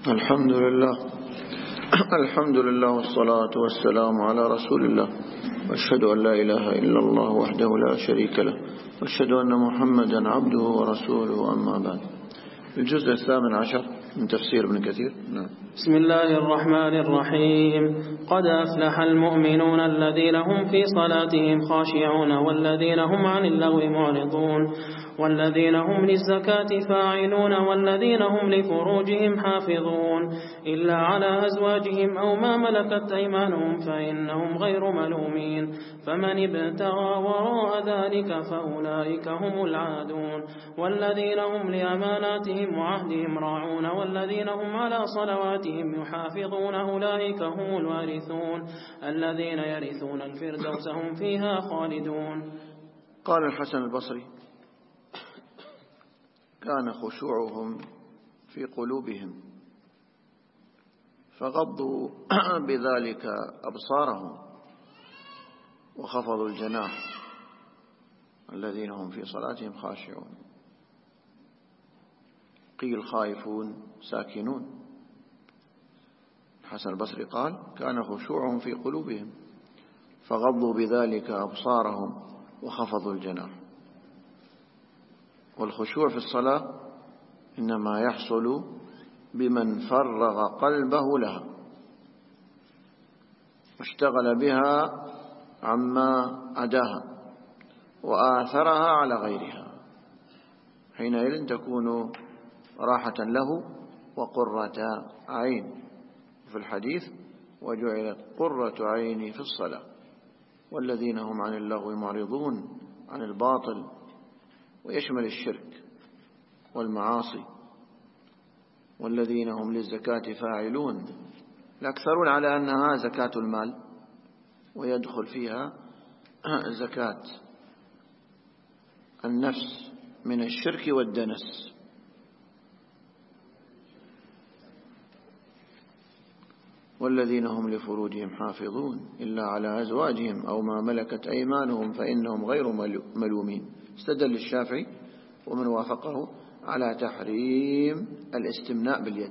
الحمد لله الحمد لله والصلاة والسلام على رسول الله، وأشهد أن لا إله إلا الله وحده لا شريك له، وأشهد أن محمدا عبده ورسوله، أما بعد. الجزء 18 من تفسير ابن كثير. نعم. بسم الله الرحمن الرحيم. قد أفلح المؤمنون الذين هم في صلاتهم خاشعون والذين هم عن اللغو معرضون والذين هم للزكاة فاعلون والذين هم لفروجهم حافظون إلا على أزواجهم أو ما ملكت أيمانهم فإنهم غير ملومين، فمن ابتغى وراء ذلك فأولئك هم العادون، والذين هم لأماناتهم وعهدهم راعون والذين هم على صلواتهم يحافظون أولئك هم الوارثون الذين يرثون الفردوس هم فيها خالدون. قال الحسن البصري: كان خشوعهم في قلوبهم فغضوا بذلك أبصارهم وخفضوا الجناح، الذين هم في صلاتهم خاشعون. قيل خائفون ساكنون. الحسن البصري قال: كان خشوعهم في قلوبهم فغضوا بذلك أبصارهم وخفضوا الجناح. والخشوع في الصلاة إنما يحصل بمن فرغ قلبه لها واشتغل بها عما عداها وآثرها على غيرها، حينئذ تكون راحة له وقرة عين. في الحديث: وجعلت قرة عيني في الصلاة. والذين هم عن اللغو معرضون، عن الباطل، ويشمل الشرك والمعاصي. والذين هم للزكاة فاعلون، الأكثرون على أنها زكاة المال، ويدخل فيها زكاة النفس من الشرك والدنس. والذين هم لفروجهم حافظون إلا على أزواجهم أو ما ملكت أيمانهم فإنهم غير ملومين. استدل الشافعي ومن وافقه على تحريم الاستمناء باليد.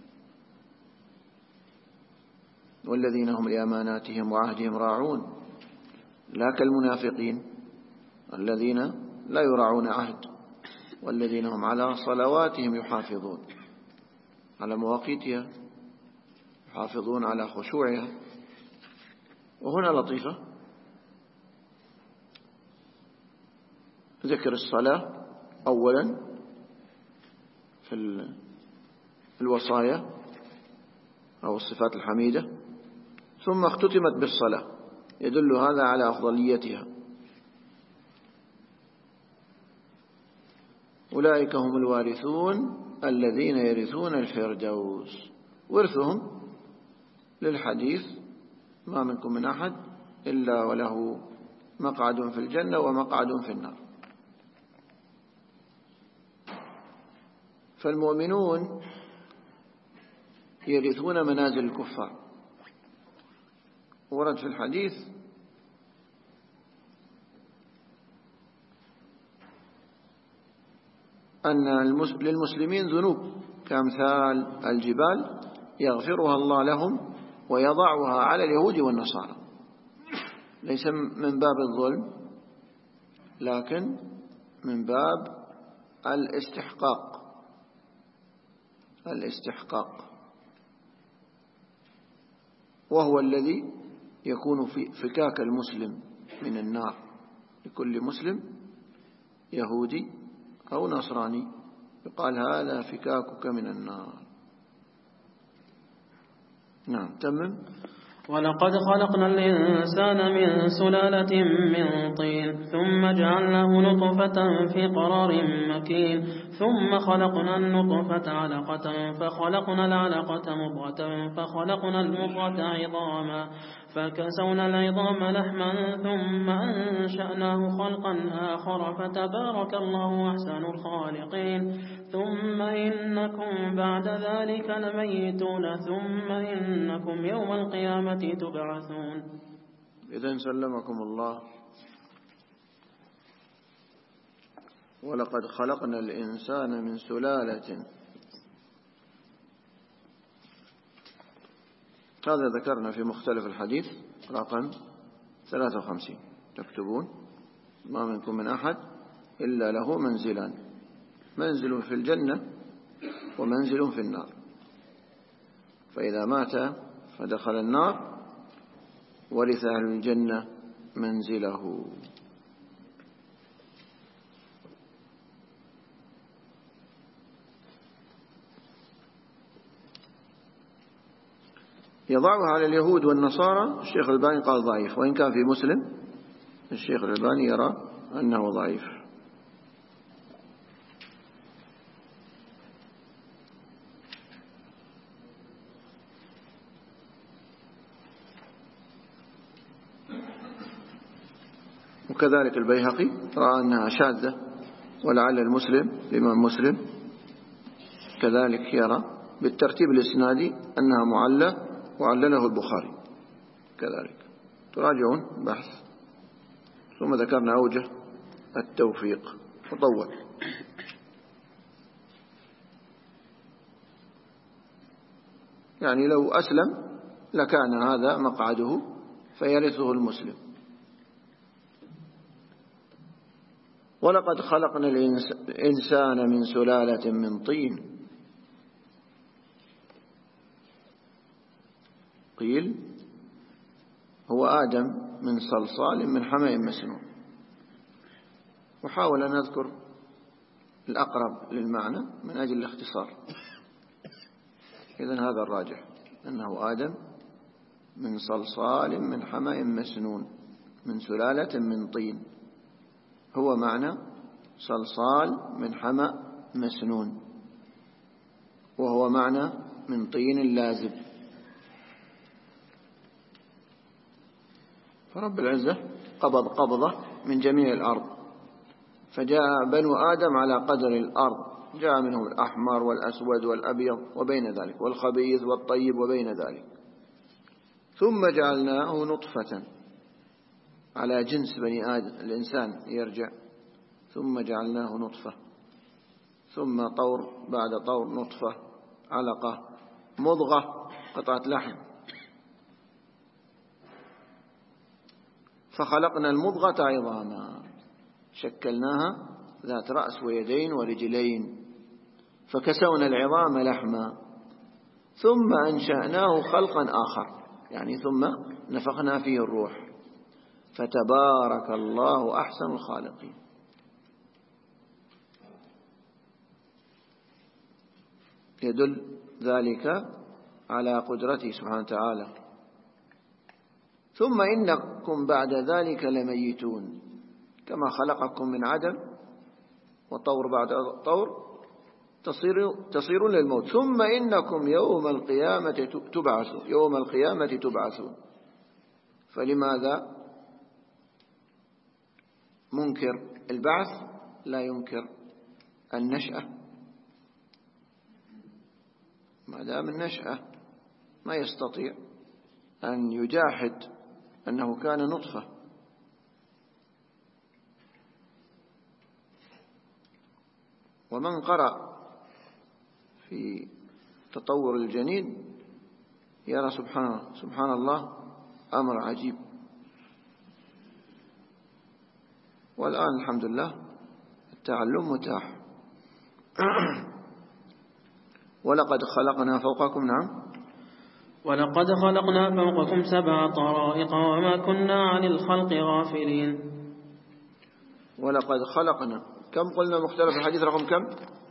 والذين هم لأماناتهم وعهدهم راعون، لا كالمنافقين الذين لا يراعون عهد. والذين هم على صلواتهم يحافظون، على مواقيتها، يحافظون على خشوعها. وهنا لطيفة، ذكر الصلاة أولا في الوصايا أو الصفات الحميدة، ثم اختتمت بالصلاة، يدل هذا على أفضليتها. أولئك هم الوارثون الذين يرثون الفردوس. ورثهم للحديث: ما منكم من أحد إلا وله مقعد في الجنة ومقعد في النار. فالمؤمنون يرثون منازل الكفار. ورد في الحديث: أن للمسلمين ذنوب كأمثال الجبال يغفرها الله لهم ويضعها على اليهود والنصارى، ليس من باب الظلم لكن من باب الاستحقاق، وهو الذي يكون في فكاك المسلم من النار لكل مسلم يهودي أو نصراني، يقال: هذا فكاكك من النار. نعم، تمم. ولقد خلقنا الإنسان من سلالة من طين ثم جعلناه نطفة في قرار مكين ثم خلقنا النطفة علقة فخلقنا العلقة مضغة فخلقنا المضغة عظاما فكسونا العظام لحما ثم أنشأناه خلقا آخر فتبارك الله أحسن الخالقين. ثم إنكم بعد ذلك لميتون ثم إنكم يوم القيامة تبعثون. إذن سلمكم الله. ولقد خلقنا الإنسان من سلالة هذا ذكرنا في مختلف الحديث رقم 53. تكتبون: ما منكم من أحد إلا له منزلان، منزل في الجنة ومنزل في النار، فإذا مات فدخل النار ورث أهل الجنة منزله. يضعها على اليهود والنصارى الشيخ الألباني قال ضعيف، وإن كان في مسلم الشيخ الألباني يرى أنه ضعيف. وكذلك البيهقي رأى أنها شاذة، ولعل المسلم الإمام مسلم كذلك يرى بالترتيب الإسنادي أنها معلة، وعلله البخاري كذلك. تراجعون بحث. ثم ذكرنا أوجه التوفيق وطول. يعني لو أسلم لكان هذا مقعده فيرثه المسلم. ولقد خلقنا الإنسان من سلالة من طين. قيل هو آدم من صلصال من حمأ مسنون. وحاول أن أذكر الأقرب للمعنى من أجل الاختصار. إذن هذا الراجح، أنه آدم من صلصال من حمأ مسنون من سلالة من طين. هو معنى صلصال من حمأ مسنون، وهو معنى من طين لازب. فرب العزة قبض قبضة من جميع الأرض، فجاء بنو آدم على قدر الأرض، جاء منهم الأحمر والأسود والأبيض وبين ذلك، والخبيث والطيب وبين ذلك. ثم جعلناه نطفة على جنس بني آدم الإنسان يرجع، ثم جعلناه نطفة، ثم طور بعد طور، نطفة، علقة، مضغة، قطعة لحم. فخلقنا المضغة عظاما، شكلناها ذات رأس ويدين ورجلين، فكسونا العظام لحما، ثم أنشأناه خلقا آخر، يعني ثم نفخنا فيه الروح، فتبارك الله أحسن الخالقين. يدل ذلك على قدرته سبحانه وتعالى. ثم إنكم بعد ذلك لميتون، كما خلقكم من عدم وطور بعد طور تصيرون للموت، ثم إنكم يوم القيامة تبعثون. فلماذا منكر البعث لا ينكر النشأة؟ ما دام النشأة ما يستطيع أن يجاحد أنه كان نطفة. ومن قرأ في تطور الجنين يرى سبحان الله أمر عجيب. والآن الحمد لله التعلم متاح. ولقد خلقنا فوقكم، نعم، ولقد خلقنا فوقكم 7 طرائق وما كنا عن الخلق غافلين. ولقد خلقنا، كم قلنا مختلف الحديث رقم كم؟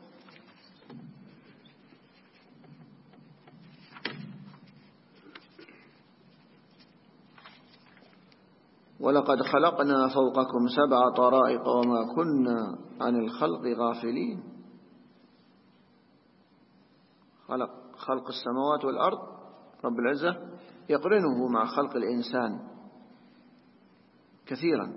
ولقد خلقنا فوقكم 7 طرائق وما كنا عن الخلق غافلين. خلق السماوات والأرض رب العزة يقرنه مع خلق الإنسان كثيرا.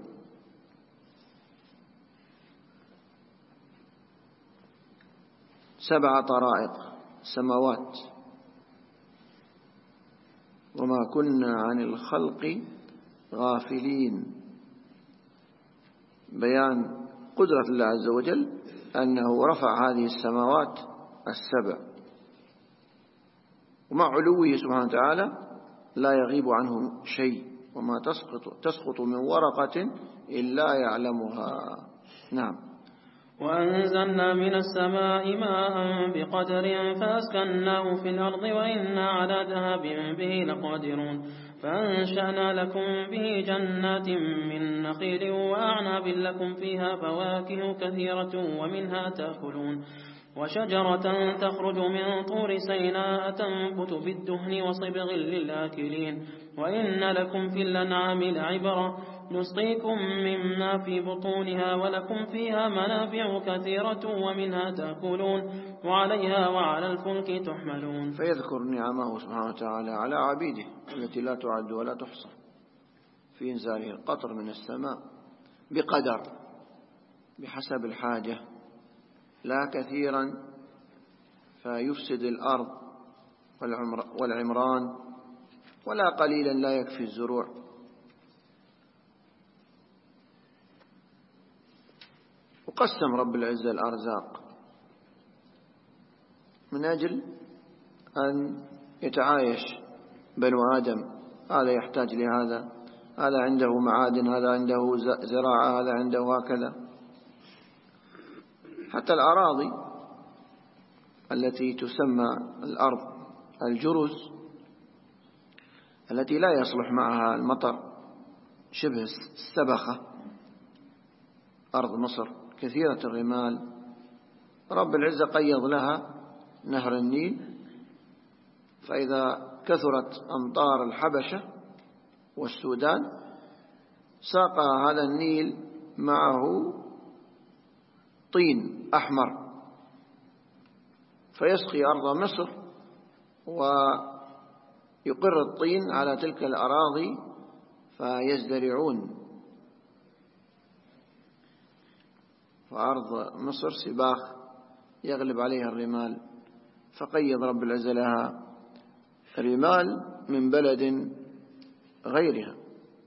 سبع طرائق سماوات، وما كنا عن الخلق غافلين، بيان قدرة الله عز وجل أنه رفع هذه السماوات 7، ومع علوه سبحانه وتعالى لا يغيب عنه شيء، وما تسقط من ورقة إلا يعلمها. نعم. وأنزلنا من السماء ماء بقدر فأسكناه في الأرض وإنا على ذهاب به لقادرون. فأنشأنا لكم به جنات من نخيل وأعناب لكم فيها فواكه كثيرة ومنها تأكلون، وشجرة تخرج من طور سيناء تنبت بالدهن وصبغ للآكلين. وإن لكم في الأنعام لعبرة نسقيكم مما في بطونها ولكم فيها منافع كثيرة ومنها تأكلون وعليها وعلى الفلك تحملون. فيذكر نعمه سبحانه وتعالى على عبيده التي لا تعد ولا تحصى في إنزاله القطر من السماء بقدر بحسب الحاجة، لا كثيرا فيفسد الأرض والعمران، ولا قليلا لا يكفي الزروع. وقسم رب العزة الأرزاق من أجل أن يتعايش بنو آدم، هذا يحتاج لهذا، هذا عنده معادن، هذا عنده زراعة، هذا عنده هكذا. حتى الأراضي التي تسمى الأرض الجرز التي لا يصلح معها المطر، شبه السبخة، أرض مصر كثيرة الرمال، رب العزة قيض لها نهر النيل، فإذا كثرت أمطار الحبشة والسودان ساق هذا النيل معه طين أحمر فيسقي أرض مصر ويقر الطين على تلك الأراضي فيزدرعون. فأرض مصر سباخ يغلب عليها الرمال، فقيض رب العزة لها رمال من بلد غيرها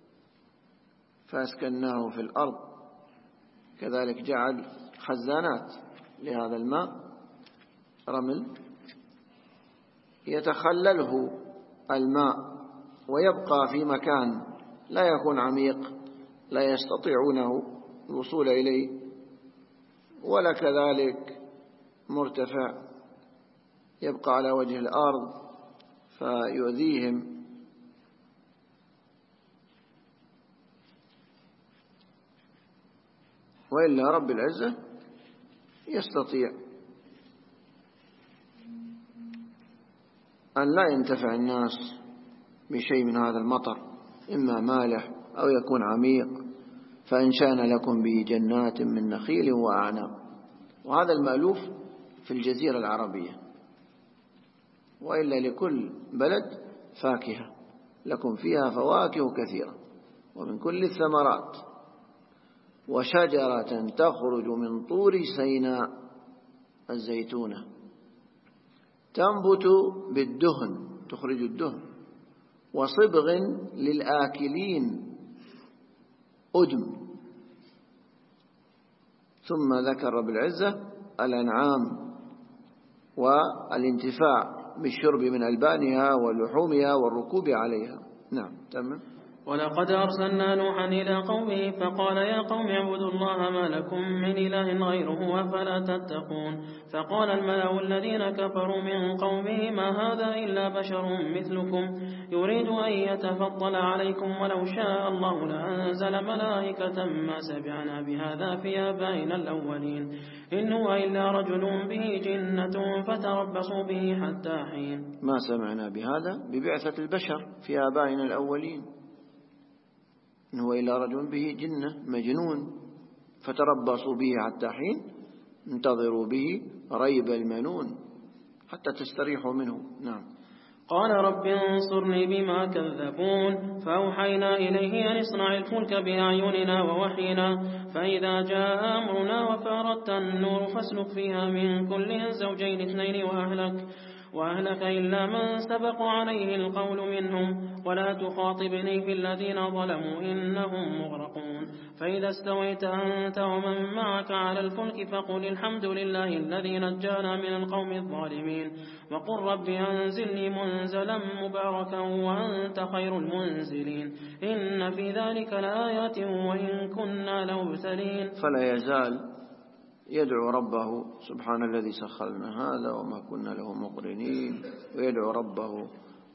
فأسكناه في الأرض. كذلك جعل خزانات لهذا الماء، رمل يتخلله الماء ويبقى في مكان لا يكون عميق لا يستطيعونه الوصول إليه، ولا كذلك مرتفع يبقى على وجه الأرض فيؤذيهم. وإلا رب العزة يستطيع أن لا ينتفع الناس بشيء من هذا المطر، إما مالح أو يكون عميق، فأنشأنا لكم به جنات من نخيل وأعناب. وهذا المألوف في الجزيرة العربية، وإلا لكل بلد فاكهة لكم فيها فواكه كثيرة ومن كل الثمرات، وشجرة تخرج من طور سيناء الزيتونة تنبت بالدهن، تخرج الدهن، وصبغ للآكلين أدم. ثم ذكر رب العزة الأنعام والانتفاع بالشرب من ألبانها ولحومها والركوب عليها. نعم تمام. ولقد أرسلنا نوحا إلى قومه فقال يا قوم اعبدوا الله ما لكم من إله غيره أفلا تتقون. فقال الملأ الذين كفروا من قومه ما هذا إلا بشر مثلكم يريد أن يتفضل عليكم ولو شاء الله لأنزل ملائكة ما سمعنا بهذا في آبائنا الأولين إن هو إلا رجل به جنة فتربصوا به حتى حين. ما سمعنا بهذا ببعثة البشر في آبائنا الأولين، إن هو إلا رجل به جنة مجنون فتربصوا به حتى حين، انتظروا به ريب المنون حتى تستريحوا منه. نعم. قال رب انصرني بما كذبون فأوحينا إليه أن اصنع الفلك بأعيننا ووحينا فإذا جاء أمرنا وفارت النور فاسلك فيها من كل زوجين اثنين وأهلك إلا من سبق عليه القول منهم ولا تخاطبني في الذين ظلموا إنهم مغرقون فإذا استويت أنت ومن معك على الفلك فقل الحمد لله الذي نجانا من القوم الظالمين وقل رب أنزلني منزلا مباركا وأنت خير المنزلين إن في ذلك لآيات وإن كنا لمبتلين. فلا يزال يدعو ربه سبحان الذي سخر لنا هذا وما كنا له مقرنين، ويدعو ربه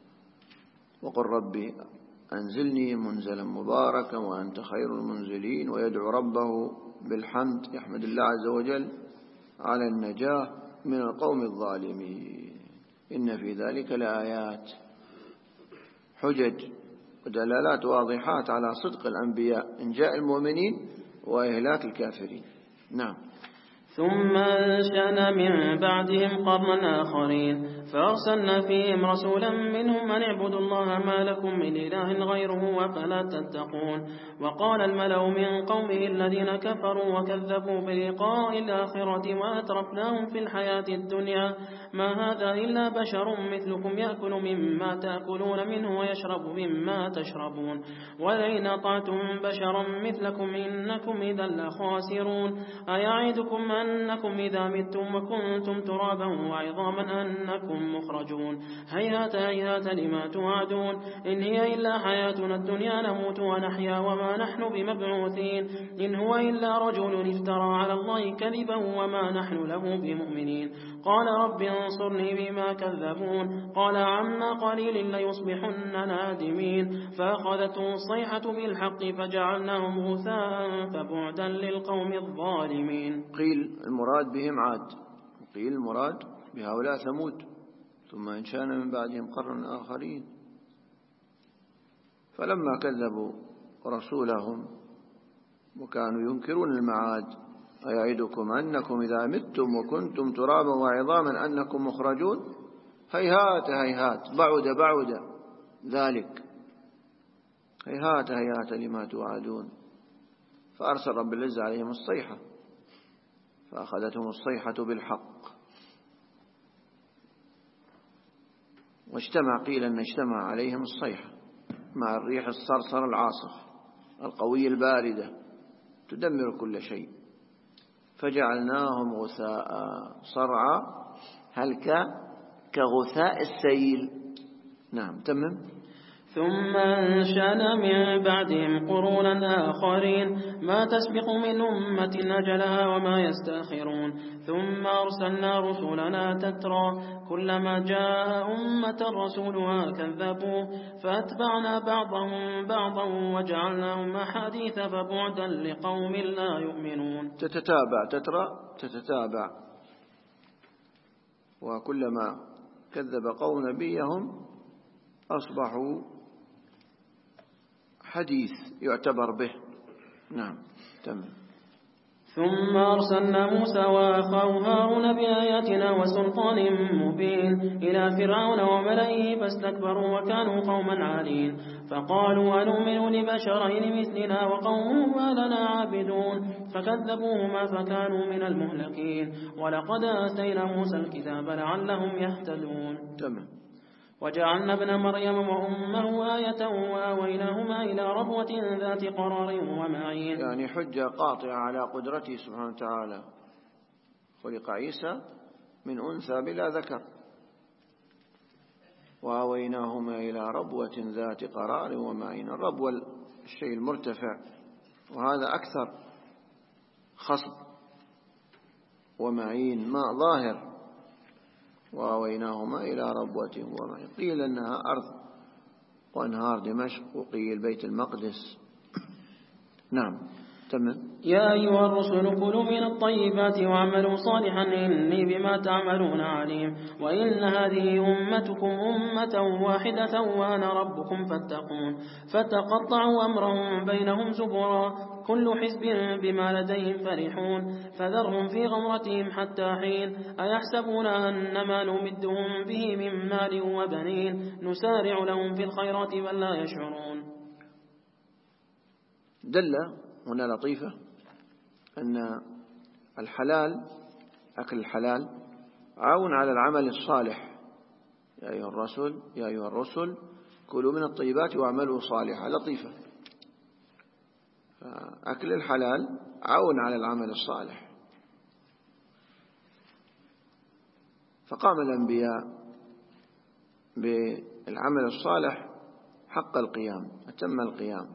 وقل ربي أنزلني منزلا مباركا وأنت خير المنزلين، ويدعو ربه بالحمد يحمد الله عز وجل على النجاة من القوم الظالمين. إن في ذلك لآيات، حجج ودلالات واضحات على صدق الأنبياء إنجاء المؤمنين وإهلاك الكافرين. نعم. ثم أنشأنا من بعدهم قرنا آخرين فأرسلنا فيهم رسولا منهم أن اعبدوا الله ما لكم من إله غيره أفلا تتقون. وقال الملأ من قومه الذين كفروا وكذبوا بلقاء الآخرة وأترفناهم في الحياة الدنيا ما هذا إلا بشر مثلكم يأكل مما تأكلون منه ويشرب مما تشربون ولئن أطعتم بشرا مثلكم إنكم إذا لخاسرون. أيعدكم أنكم إذا متم وكنتم ترابا وعظاما أنكم مخرجون هيهات هيهات لما توعدون إن هي إلا حياتنا الدنيا نموت ونحيا وما نحن بمبعوثين إن هو إلا رجل افترى على الله كذبا وما نحن له بمؤمنين. قال رب انصرني بما كذبون قال عما قليل ليصبحن نادمين فأخذتهم الصيحة بالحق فجعلناهم غثاء فبعدا للقوم الظالمين. قيل المراد بهم عاد، وقيل المراد بهؤلاء ثمود. ثم أنشأنا من بعدهم قرنا آخرين. فلما كذبوا رسولهم وكانوا ينكرون المعاد أيعدكم أنكم إذا متم وكنتم ترابا وعظاما أنكم مخرجون هيهات هيهات بعد ذلك هيهات هيهات لما توعدون. فأرسل رب العزة عليهم الصيحة فأخذتهم الصيحة بالحق واجتمع، قيل أن اجتمع عليهم الصيحة مع الريح الصرصر العاصف القوية الباردة تدمر كل شيء فجعلناهم غثاء صرعى هل كغثاء السيل. نعم تمام. ثم أنشأنا من بعدهم قرونا آخرين ما تسبق من أمة أجلها وما يستأخرون ثم أرسلنا رسلنا تترى كلما جاء أمة رسولها كذبوا فأتبعنا بعضهم بعضا وجعلناهم أحاديث فبعدا لقوم لا يؤمنون. تتتابع وكلما كذب قوم نبيهم أصبحوا حديث يعتبر به. نعم تمام. ثم أرسلنا موسى وأخاه هارون بآياتنا وسلطان مبين إلى فرعون وملئه فاستكبروا وكانوا قوما عالين فقالوا أنؤمن لبشرين مثلنا وقومهما لنا عابدون فكذبوهما فكانوا من المهلكين ولقد آتينا موسى الكتاب لعلهم يهتدون. تمام. وجعلنا ابن مريم وأمه آية وآويناهما إلى ربوة ذات قرار ومعين. يعني حجة قاطعة على قدرته سبحانه وتعالى. خلق عيسى من أنثى بلا ذكر وآويناهما إلى ربوة ذات قرار ومعين. الربوة الشيء المرتفع وهذا أكثر خصب ومعين ماء ظاهر. وآويناهما إلى ربوة ومعين. قيل أنها أرض وأنهار دمشق وقيل بيت المقدس. نعم تمام. يا أيها الرسل كلوا من الطيبات واعملوا صالحا إني بما تعملون عليم وإن هذه أمتكم أمة واحدة وأنا ربكم فاتقون فتقطعوا أمرهم بينهم زبرا كل حزب بما لديهم فرحون فذرهم في غمرتهم حتى حين أيحسبون أنما نمدهم به من مال وبنين نسارع لهم في الخيرات بل لا يشعرون. دل هنا لطيفة أن الحلال أكل الحلال عون على العمل الصالح يا أيها الرسل كلوا من الطيبات واعملوا صالحا. لطيفة. فأكل الحلال عون على العمل الصالح. فقام الأنبياء بالعمل الصالح حق القيام، أتم القيام،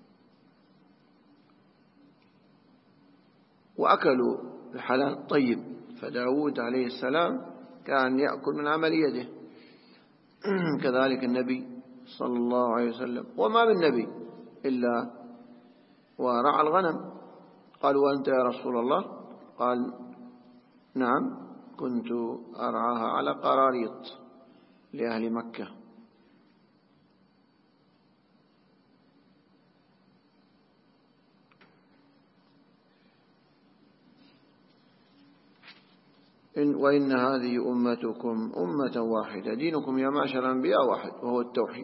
وأكلوا الحلال الطيب. فداود عليه السلام كان يأكل من عمل يده، كذلك النبي صلى الله عليه وسلم. وما من نبي إلا ورعى الغنم. قالوا وأنت يا رسول الله؟ قال نعم، كنت أرعاها على قراريط لأهل مكة. وإن هذه أمتكم أمة واحدة دينكم يا معشر الأنبياء واحد، وهو التوحيد.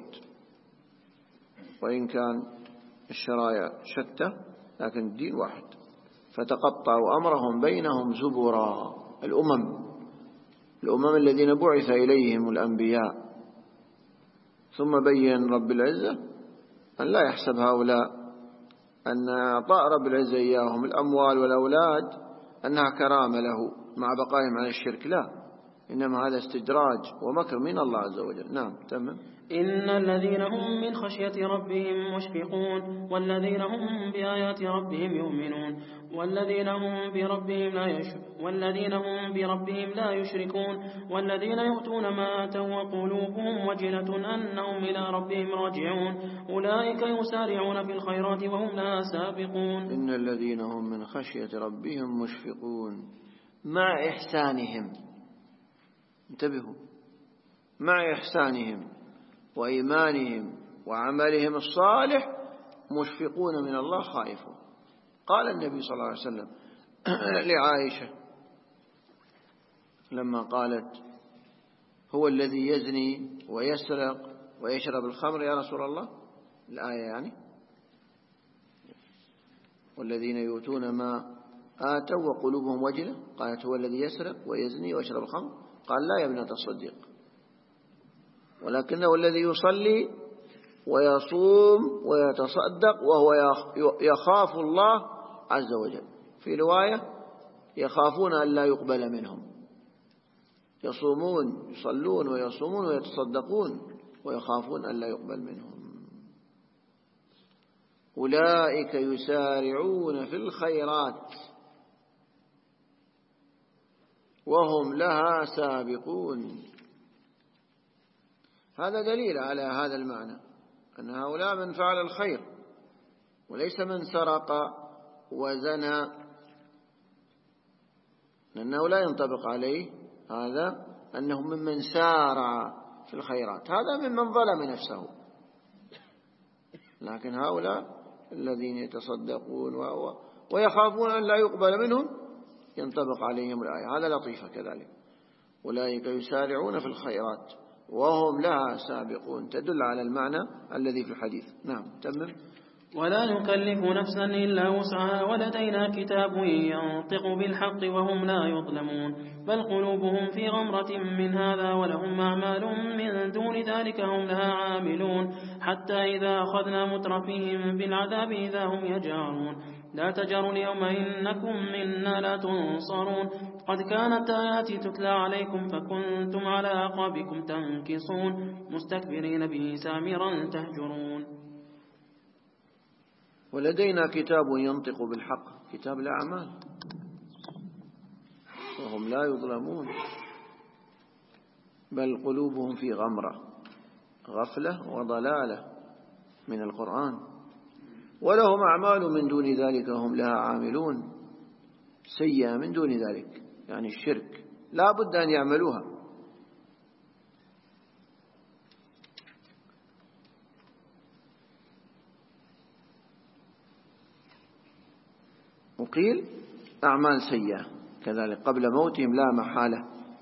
وإن كان الشرائع شتى لكن الدين واحد. فتقطعوا أمرهم بينهم زبرا. الأمم الذين بعث إليهم الأنبياء. ثم بين رب العزة أن لا يحسب هؤلاء أن أعطاء رب العزة إياهم الأموال والأولاد أنها كرامة له مع بقائهم عن الشرك، لا، إنما هذا استدراج ومكر من الله عز وجل. نعم تمام. إن الذين هم من خشية ربهم مشفقون والذين هم بآيات ربهم يؤمنون والذين هم بربهم لا يشركون والذين يؤتون ما آتوا وقلوبهم وجلة أنهم إلى ربهم راجعون أولئك يسارعون في الخيرات وهم لها سابقون. إن الذين هم من خشية ربهم مشفقون، مع إحسانهم، انتبهوا، مع إحسانهم وإيمانهم وعملهم الصالح مشفقون من الله خائفون. قال النبي صلى الله عليه وسلم لعائشة لما قالت هو الذي يزني ويسرق ويشرب الخمر يا رسول الله، الآية يعني، والذين يؤتون ما آتوا وقلوبهم وجلة، قالت هو الذي يسرق ويزني ويشرب الخمر، قال لا يا ابنة الصديق، ولكنه الذي يصلي ويصوم ويتصدق وهو يخاف الله عز وجل. في رواية يخافون أن لا يقبل منهم، يصومون يصلون ويصومون ويتصدقون ويخافون أن لا يقبل منهم. أولئك يسارعون في الخيرات وهم لها سابقون. هذا دليل على هذا المعنى، أن هؤلاء من فعل الخير وليس من سرق وزنى، لأنه لا ينطبق عليه هذا أنه ممن سارع في الخيرات، هذا ممن ظلم نفسه. لكن هؤلاء الذين يتصدقون ويخافون أن لا يقبل منهم ينطبق عليهم الآية. هذا لطيفة كذلك. أولئك يسارعون في الخيرات وهم لها سابقون، تدل على المعنى الذي في الحديث. نعم تمام. ولا نكلف نفسا إلا وسعها ولدينا كتاب ينطق بالحق وهم لا يظلمون بل قلوبهم في غمرة من هذا ولهم أعمال من دون ذلك هم لها عاملون حتى إذا أخذنا مترفيهم بالعذاب إذا هم يجارون لا تجروا اليوم إنكم منا لا تنصرون قد كانت آياتي تتلى عليكم فكنتم على أعقابكم تنكصون مستكبرين به سامرا تهجرون. ولدينا كتاب ينطق بالحق، كتاب الأعمال، وهم لا يظلمون بل قلوبهم في غمرة، غفلة وضلالة من القرآن، ولهم أعمال من دون ذلك هم لها عاملون، سيئة من دون ذلك يعني الشرك، لا بد أن يعملوها. وقيل أعمال سيئة كذلك قبل موتهم لا محالة،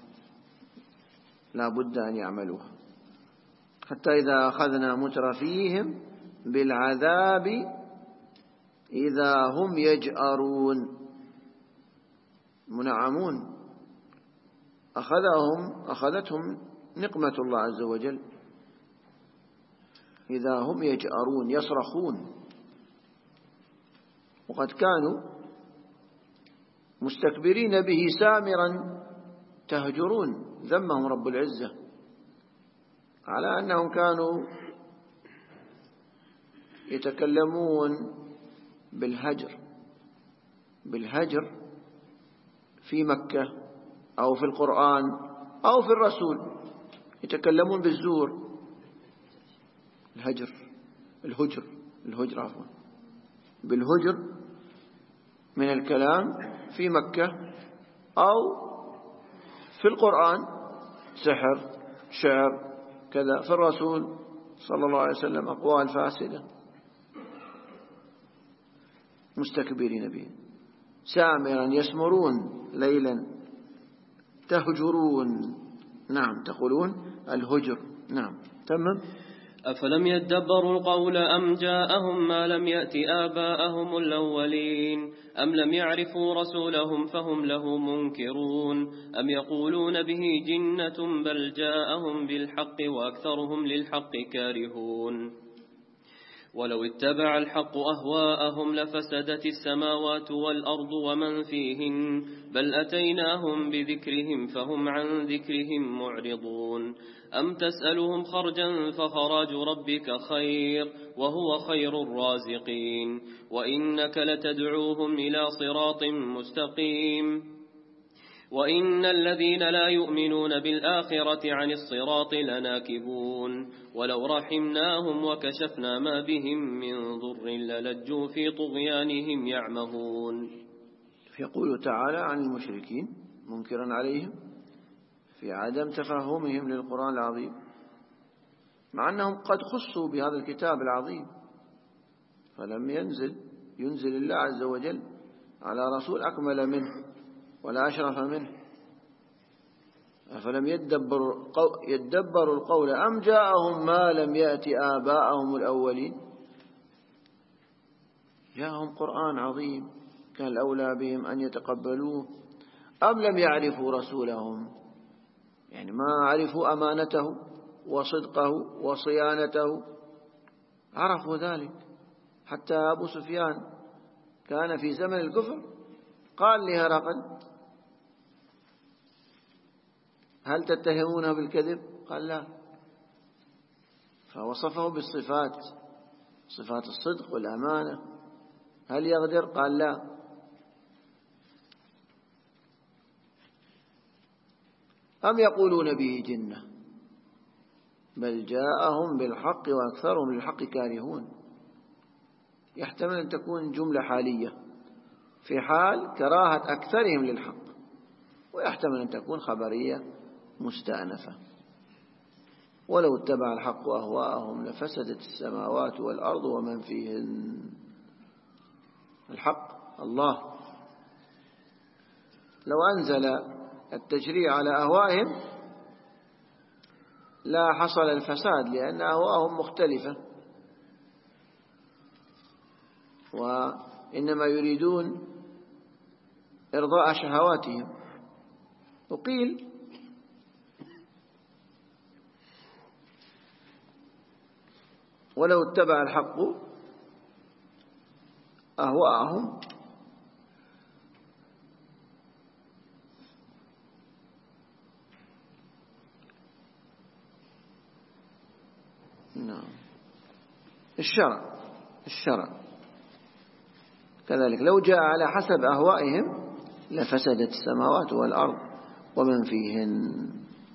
لا بد أن يعملوها. حتى إذا أخذنا مترفيهم بالعذاب إذا هم يجأرون، منعمون، أخذتهم نقمة الله عز وجل إذا هم يجأرون يصرخون، وقد كانوا مستكبرين به سامرا تهجرون. ذمهم رب العزة على أنهم كانوا يتكلمون بالهجر في مكة أو في القرآن أو في الرسول، يتكلمون بالزور. الهجر عفوا، بالهجر من الكلام في مكة أو في القرآن، سحر شعر كذا، في الرسول صلى الله عليه وسلم أقوال فاسدة، مستكبرين به سامرا يسمرون ليلا تهجرون. نعم، تقولون الهجر. نعم، تمام. أفلم يدبروا القول أم جاءهم ما لم يأت آباءهم الأولين أم لم يعرفوا رسولهم فهم له منكرون أم يقولون به جنة بل جاءهم بالحق وأكثرهم للحق كارهون. ولو اتبع الحق أهواءهم لفسدت السماوات والأرض ومن فيهن بل أتيناهم بذكرهم فهم عن ذكرهم معرضون. أم تسألهم خرجا فخراج ربك خير وهو خير الرازقين وإنك لتدعوهم إلى صراط مستقيم. وإن الذين لا يؤمنون بالآخرة عن الصراط لناكبون ولو رحمناهم وكشفنا ما بهم من ضر للجوا في طغيانهم يعمهون. يقول تعالى عن المشركين منكرا عليهم في عدم تفهمهم للقرآن العظيم، مع أنهم قد خصوا بهذا الكتاب العظيم، فلم ينزل الله عز وجل على رسول أكمل منه ولا أشرف منه. أفلم يدبروا القول أم جاءهم ما لم يأت آباءهم الأولين. جاءهم قرآن عظيم كان الأولى بهم أن يتقبلوه. أم لم يعرفوا رسولهم، يعني ما عرفوا أمانته وصدقه وصيانته، عرفوا ذلك. حتى أبو سفيان كان في زمن الكفر قال لهرقل هل تتهمونه بالكذب؟ قال لا، فوصفه بالصفات، صفات الصدق والأمانة. هل يغدر؟ قال لا. أم يقولون به جنة بل جاءهم بالحق وأكثرهم للحق كارهون. يحتمل أن تكون جملة حالية في حال كراهة أكثرهم للحق، ويحتمل أن تكون خبرية مستأنفة. ولو اتبع الحق أهواءهم لفسدت السماوات والأرض ومن فيهن. الحق الله لو أنزل التشريع على أهوائهم لا حصل الفساد، لأن أهواءهم مختلفة وإنما يريدون إرضاء شهواتهم. وقيل ولو اتبع الحق أهواءهم نعم الشرع كذلك لو جاء على حسب أهوائهم لفسدت السماوات والأرض ومن فيهن.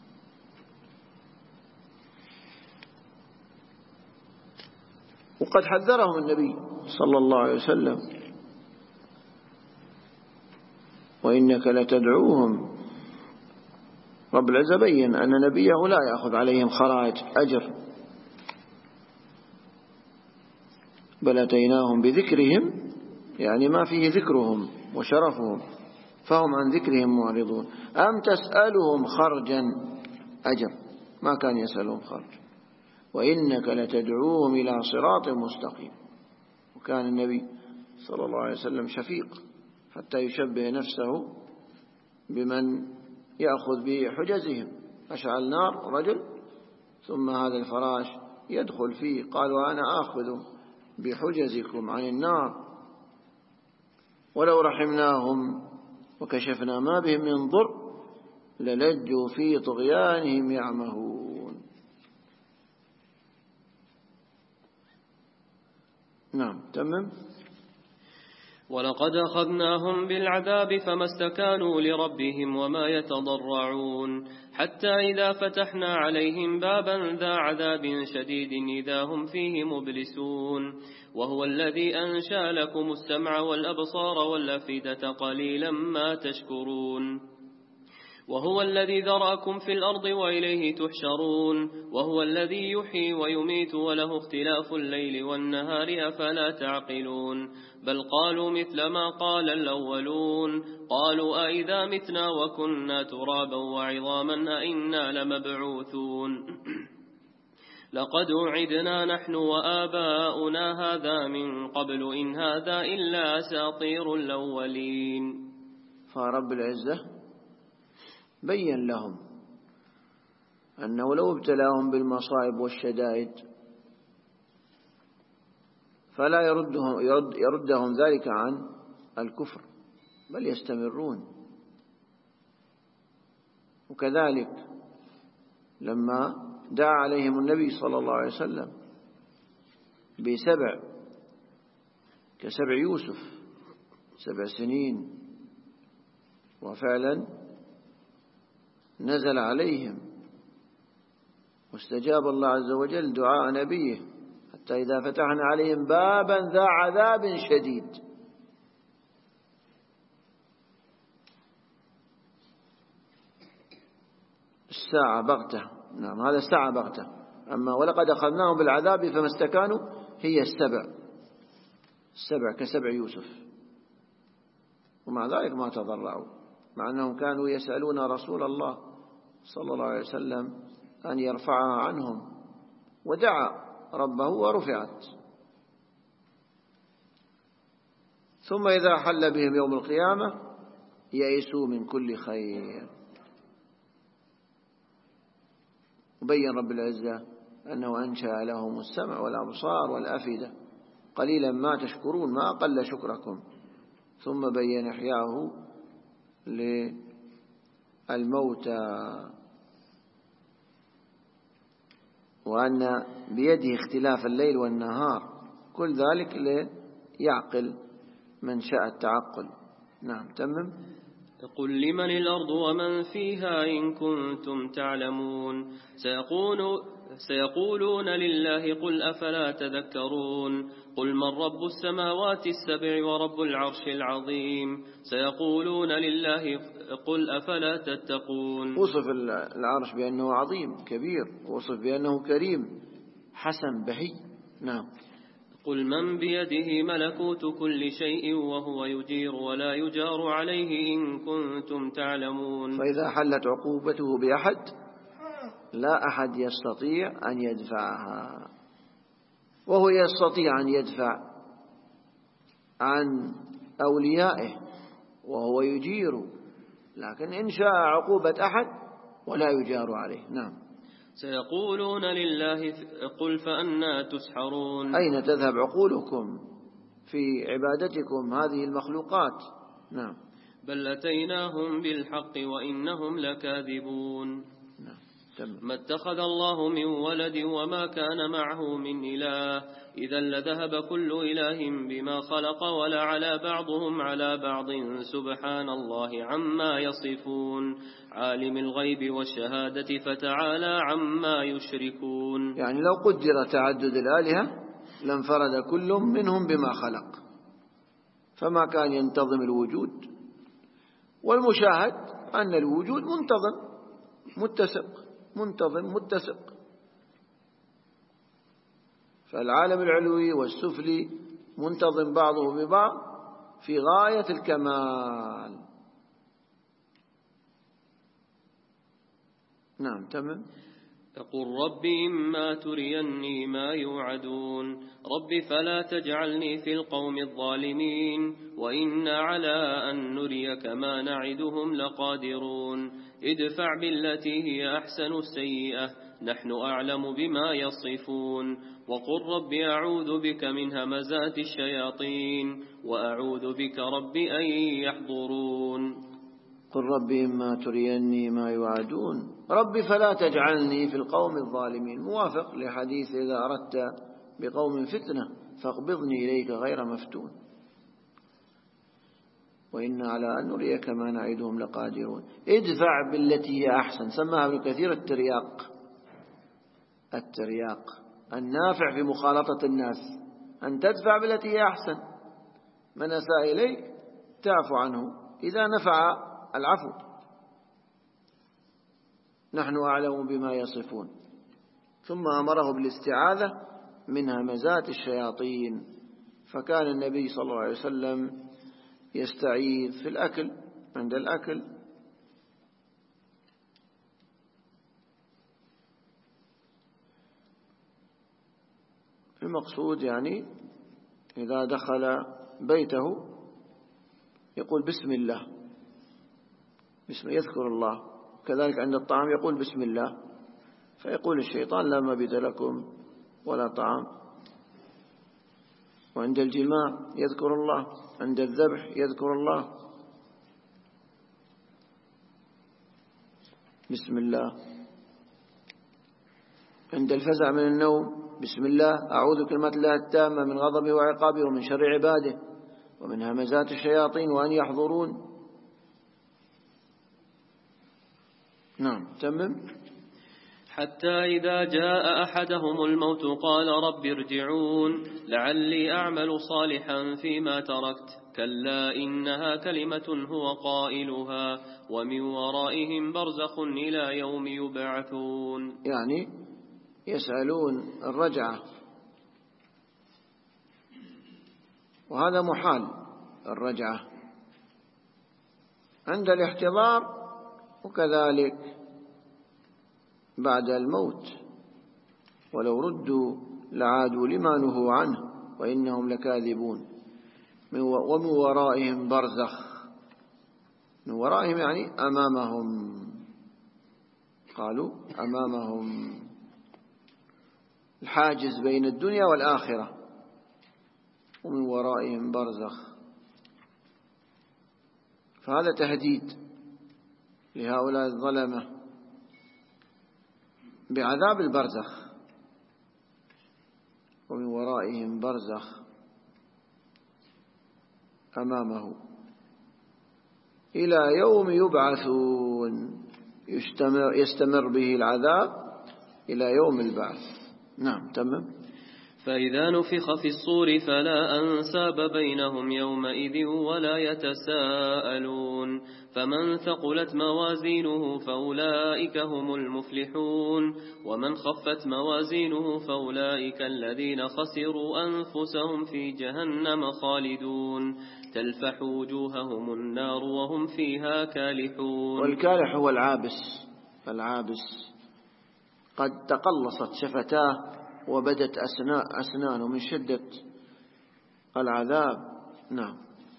وقد حذرهم النبي صلى الله عليه وسلم وإنك لتدعوهم. رب العزة بين أن نبيه لا يأخذ عليهم خراج أجر، بل أتيناهم بذكرهم، يعني ما فيه ذكرهم وشرفهم، فهم عن ذكرهم معرضون. أم تسألهم خرجا أجر، ما كان يسألهم خرج. وإنك لتدعوهم إلى صراط مستقيم. وكان النبي صلى الله عليه وسلم شفيق حتى يشبه نفسه بمن يأخذ بحجزهم أشعل نار رجل، ثم هذا الفراش يدخل فيه. قال وأنا آخذ بحجزكم عن النار، ولو رحمناهم وكشفنا ما بهم من ضر للجوا في طغيانهم يعمهون. نعم تمام. ولقد أخذناهم بالعذاب فما استكانوا لربهم وما يتضرعون، حتى إذا فتحنا عليهم بابا ذا عذاب شديد إذا هم فيه مبلسون. وهو الذي أنشأ لكم السمع والأبصار والأفئدة قليلا ما تشكرون. وهو الذي ذرأكم في الأرض وإليه تحشرون. وهو الذي يحيي ويميت وله اختلاف الليل والنهار أفلا تعقلون. بل قالوا مثل ما قال الأولون، قالوا أئذا متنا وكنا ترابا وعظاما أئنا لمبعوثون. لقد وعدنا نحن وآباؤنا هذا من قبل إن هذا إلا أساطير الأولين. فرب العزة بين لهم أنه لو ابتلاهم بالمصائب والشدائد فلا يردهم ذلك عن الكفر، بل يستمرون. وكذلك لما دعا عليهم النبي صلى الله عليه وسلم ب7 كسبع يوسف 7 سنين، وفعلا نزل عليهم واستجاب الله عز وجل دعاء نبيه، حتى إذا فتحنا عليهم بابا ذا عذاب شديد. الساعة بغتة، نعم هذا الساعة بغتة. أما ولقد أخذناهم بالعذاب فما استكانوا هي 7 كسبع يوسف، ومع ذلك ما تضرعوا، مع أنهم كانوا يسألون رسول الله صلى الله عليه وسلم أن يرفعها عنهم، ودعا ربه ورفعت. ثم إذا حل بهم يوم القيامة يئسوا من كل خير. وبين رب العزة أنه أنشأ لهم السمع والأبصار والأفئدة قليلا ما تشكرون، ما أقل شكركم. ثم بين إحياءه للموتى، وأن بيده اختلاف الليل والنهار، كل ذلك ليعقل من شاء التعقل. نعم تمم. قل لمن الأرض ومن فيها إن كنتم تعلمون. سيقولون لله قل أفلا تذكرون. قل من رب السماوات السبع ورب العرش العظيم. سيقولون لله قل أفلا تتقون. وصف العرش بأنه عظيم كبير، وصف بأنه كريم حسن بهي. نعم. قل من بيده ملكوت كل شيء وهو يجير ولا يجار عليه إن كنتم تعلمون. فإذا حلت عقوبته بأحد لا أحد يستطيع أن يدفعها، وهو يستطيع أن يدفع عن أوليائه وهو يجير، لكن إن شاء عقوبة أحد ولا يجار عليه. نعم. سيقولون لله قل فأنا تسحرون. أين تذهب عقولكم في عبادتكم هذه المخلوقات؟ نعم. بل أتيناهم بالحق وإنهم لكاذبون. نعم. ما اتخذ الله من ولد وما كان معه من إله، إذا لذهب كل إله بما خلق ولا على بعضهم على بعض سبحان الله عما يصفون. عالم الغيب والشهادة فتعالى عما يشركون. يعني لو قدر تعدد الآلهة لانفرد كل منهم بما خلق، فما كان ينتظم الوجود. والمشاهد أن الوجود منتظم متسق، منتظم متسق. فالعالم العلوي والسفلي منتظم بعضه ببعض في غاية الكمال. نعم تمام. فقل رب إما تريني ما يوعدون. رب فلا تجعلني في القوم الظالمين وإنا على أن نريك ما نعدهم لقادرون. ادفع بالتي هي أحسن السيئة نحن أعلم بما يصفون وقل رب أعوذ بك من همزات الشياطين وأعوذ بك رب أن يحضرون. قل رب إما تريني ما يوعدون رب فلا تجعلني في القوم الظالمين، موافق لحديث إذا أردت بقوم فتنة فاقبضني إليك غير مفتون، وإن على أن نريك ما نعدهم لقادرون. ادفع بالتي هي أحسن، سماها ابن كثير الترياق. النافع في مخالطة الناس أن تدفع بالتي هي أحسن، من أساء إليك تعفو عنه، إذا نفع العفو. نحن أعلم بما يصفون. ثم أمره بالاستعاذة من همزات الشياطين، فكان النبي صلى الله عليه وسلم يستعيذ في الأكل، عند الأكل، المقصود يعني إذا دخل بيته يقول بسم الله، يذكر الله. كذلك عند الطعام يقول بسم الله، فيقول الشيطان لا مبيت لكم ولا طعام. وعند الجماع يذكر الله، عند الذبح يذكر الله، بسم الله. عند الفزع من النوم بسم الله، أعوذ بكلمات الله التامة من غضبه وعقابه ومن شر عباده ومن همزات الشياطين وأن يحضرون. نعم تمم. حتى إذا جاء أحدهم الموت قال رب ارجعون لعلي أعمل صالحا فيما تركت كلا إنها كلمة هو قائلها ومن ورائهم برزخ إلى يوم يبعثون. يعني يسألون الرجعة، وهذا محال الرجعة عند الاحتضار، وكذلك بعد الموت، ولو ردوا لعادوا لما نهوا عنه وإنهم لكاذبون. ومن ورائهم برزخ، من ورائهم يعني أمامهم، قالوا أمامهم الحاجز بين الدنيا والآخرة، ومن ورائهم برزخ، فهذا تهديد لهؤلاء الظلمة بعذاب البرزخ. ومن ورائهم برزخ أمامه إلى يوم يبعثون، يستمر به العذاب إلى يوم البعث. نعم تمام. فإذا نفخ في الصور فلا أنساب بينهم يومئذ ولا يتساءلون فمن ثقلت موازينه فأولئك هم المفلحون ومن خفت موازينه فأولئك الذين خسروا أنفسهم في جهنم خالدون تلفح وجوههم النار وهم فيها كالحون. والكالح هو العابس قد تقلصت شفتاه وبدت أسنانه من شدة العذاب. نعم.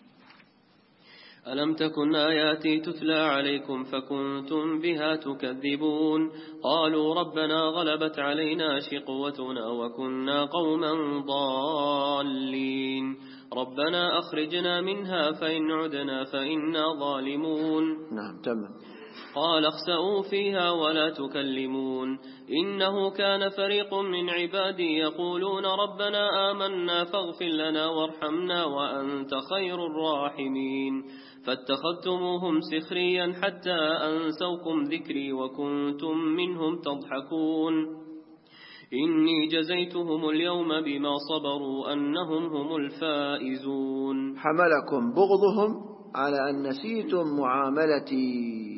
ألم تكن آياتي تتلى عليكم فكنتم بها تكذبون قالوا ربنا غلبت علينا شقوتنا وكنا قوما ضالين ربنا أخرجنا منها فإن عدنا فإنا ظالمون. نعم تمام. قال اخسئوا فيها ولا تكلمون إنه كان فريق من عبادي يقولون ربنا آمنا فاغفر لنا وارحمنا وأنت خير الراحمين فاتخذتموهم سخريا حتى أنسوكم ذكري وكنتم منهم تضحكون إني جزيتهم اليوم بما صبروا أنهم هم الفائزون. حملكم بغضهم على أن نسيتم معاملتي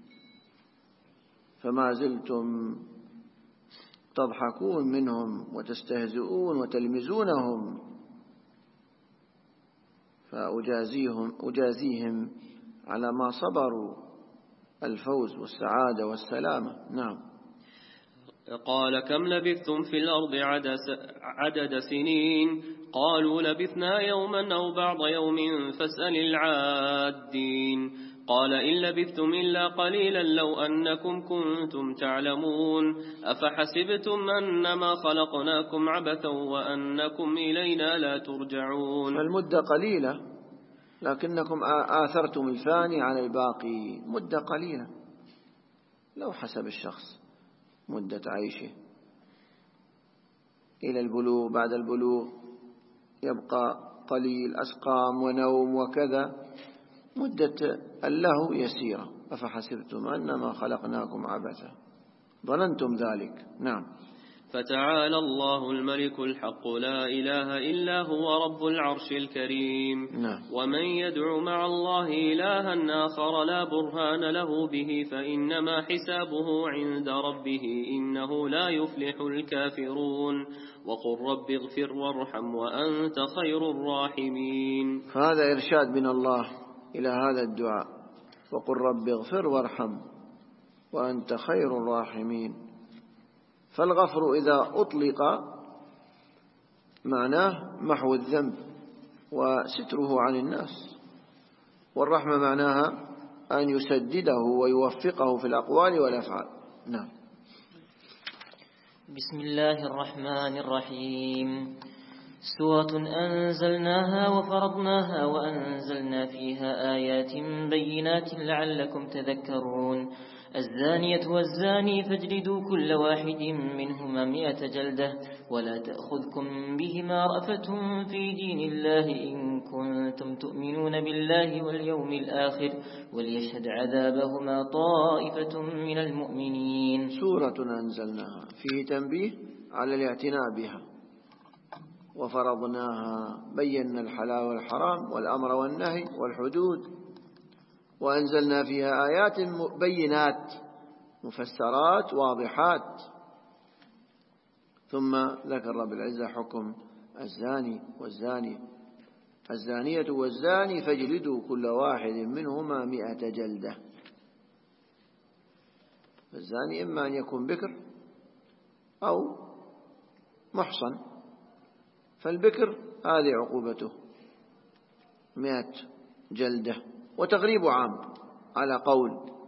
فما زلتم تضحكون منهم وتستهزئون وتلمزونهم، فأجازيهم على ما صبروا الفوز والسعادة والسلامة. نعم. قال كم لبثتم في الأرض عدد سنين قالوا لبثنا يوما أو بعض يوم فاسأل العادين قال إن لبثتم إلا قليلا لو أنكم كنتم تعلمون أفحسبتم أنما خلقناكم عبثا وأنكم إلينا لا ترجعون. المدة قليلة لكنكم آثرتم الفاني على الباقي. مدة قليلة لو حسب الشخص مدة عيشه إلى البلوغ، بعد البلوغ يبقى قليل، أسقام ونوم وكذا، مدة اللهو يسيرة. أفحسبتم أنما خلقناكم عبثا ظننتم ذلك. نعم. فتعالى الله الملك الحق لا إله إلا هو رب العرش الكريم. نعم. ومن يدع مع الله إلها آخر لا برهان له به فإنما حسابه عند ربه إنه لا يفلح الكافرون. وقل رب اغفر وارحم وأنت خير الراحمين. فهذا إرشاد من الله إلى هذا الدعاء، وقل رب اغفر وارحم وأنت خير الراحمين. فالغفر إذا أطلق معناه محو الذنب وستره عن الناس، والرحمة معناها أن يسدده ويوفقه في الأقوال والأفعال. نعم. بسم الله الرحمن الرحيم. سورة أنزلناها وفرضناها وأنزلنا فيها آيات بينات لعلكم تذكرون. الزانية والزاني فاجلدوا كل واحد منهما 100 جلدة ولا تأخذكم بهما رأفة في دين الله إن كنتم تؤمنون بالله واليوم الآخر وليشهد عذابهما طائفة من المؤمنين. سورة أنزلناها فيه تنبيه على الاعتناء بها. وفرضناها بينا الحلال والحرام والأمر والنهي والحدود. وأنزلنا فيها آيات بينات مفسرات واضحات. ثم ذكر رب العزة حكم الزاني والزاني الزانية والزاني فاجلدوا كل واحد منهما 100 جلدة. الزاني إما أن يكون بكر أو محصن، فالبكر هذه عقوبته 100 جلدة وتغريب عام على قول.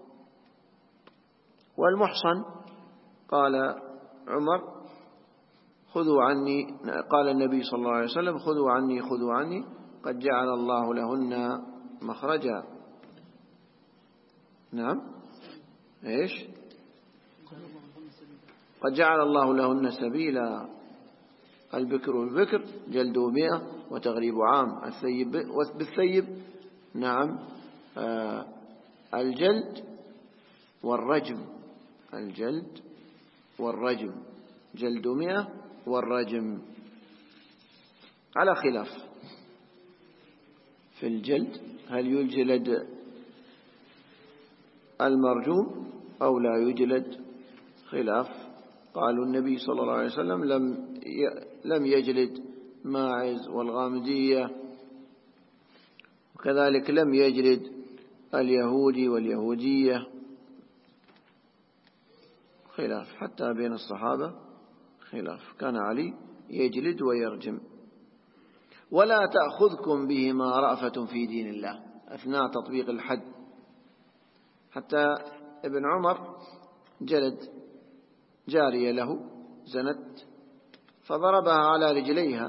والمحصن قال عمر خذوا عني، قال النبي صلى الله عليه وسلم خذوا عني قد جعل الله لهن مخرجا. نعم. إيش؟ قد جعل الله لهن سبيلا. البكر والبكر جلده 100 وتغريب عام. الثيب بالثيب نعم الجلد والرجم. الجلد والرجم، جلد 100 والرجم على خلاف في الجلد، هل يجلد المرجوم أو لا يجلد؟ خلاف. قالوا النبي صلى الله عليه وسلم لم يجلد ماعز والغامدية، وكذلك لم يجلد اليهودي واليهودية. خلاف حتى بين الصحابة، خلاف. كان علي يجلد ويرجم. ولا تأخذكم بهما رأفة في دين الله أثناء تطبيق الحد. حتى ابن عمر جلد جارية له زنت فضربها على رجليها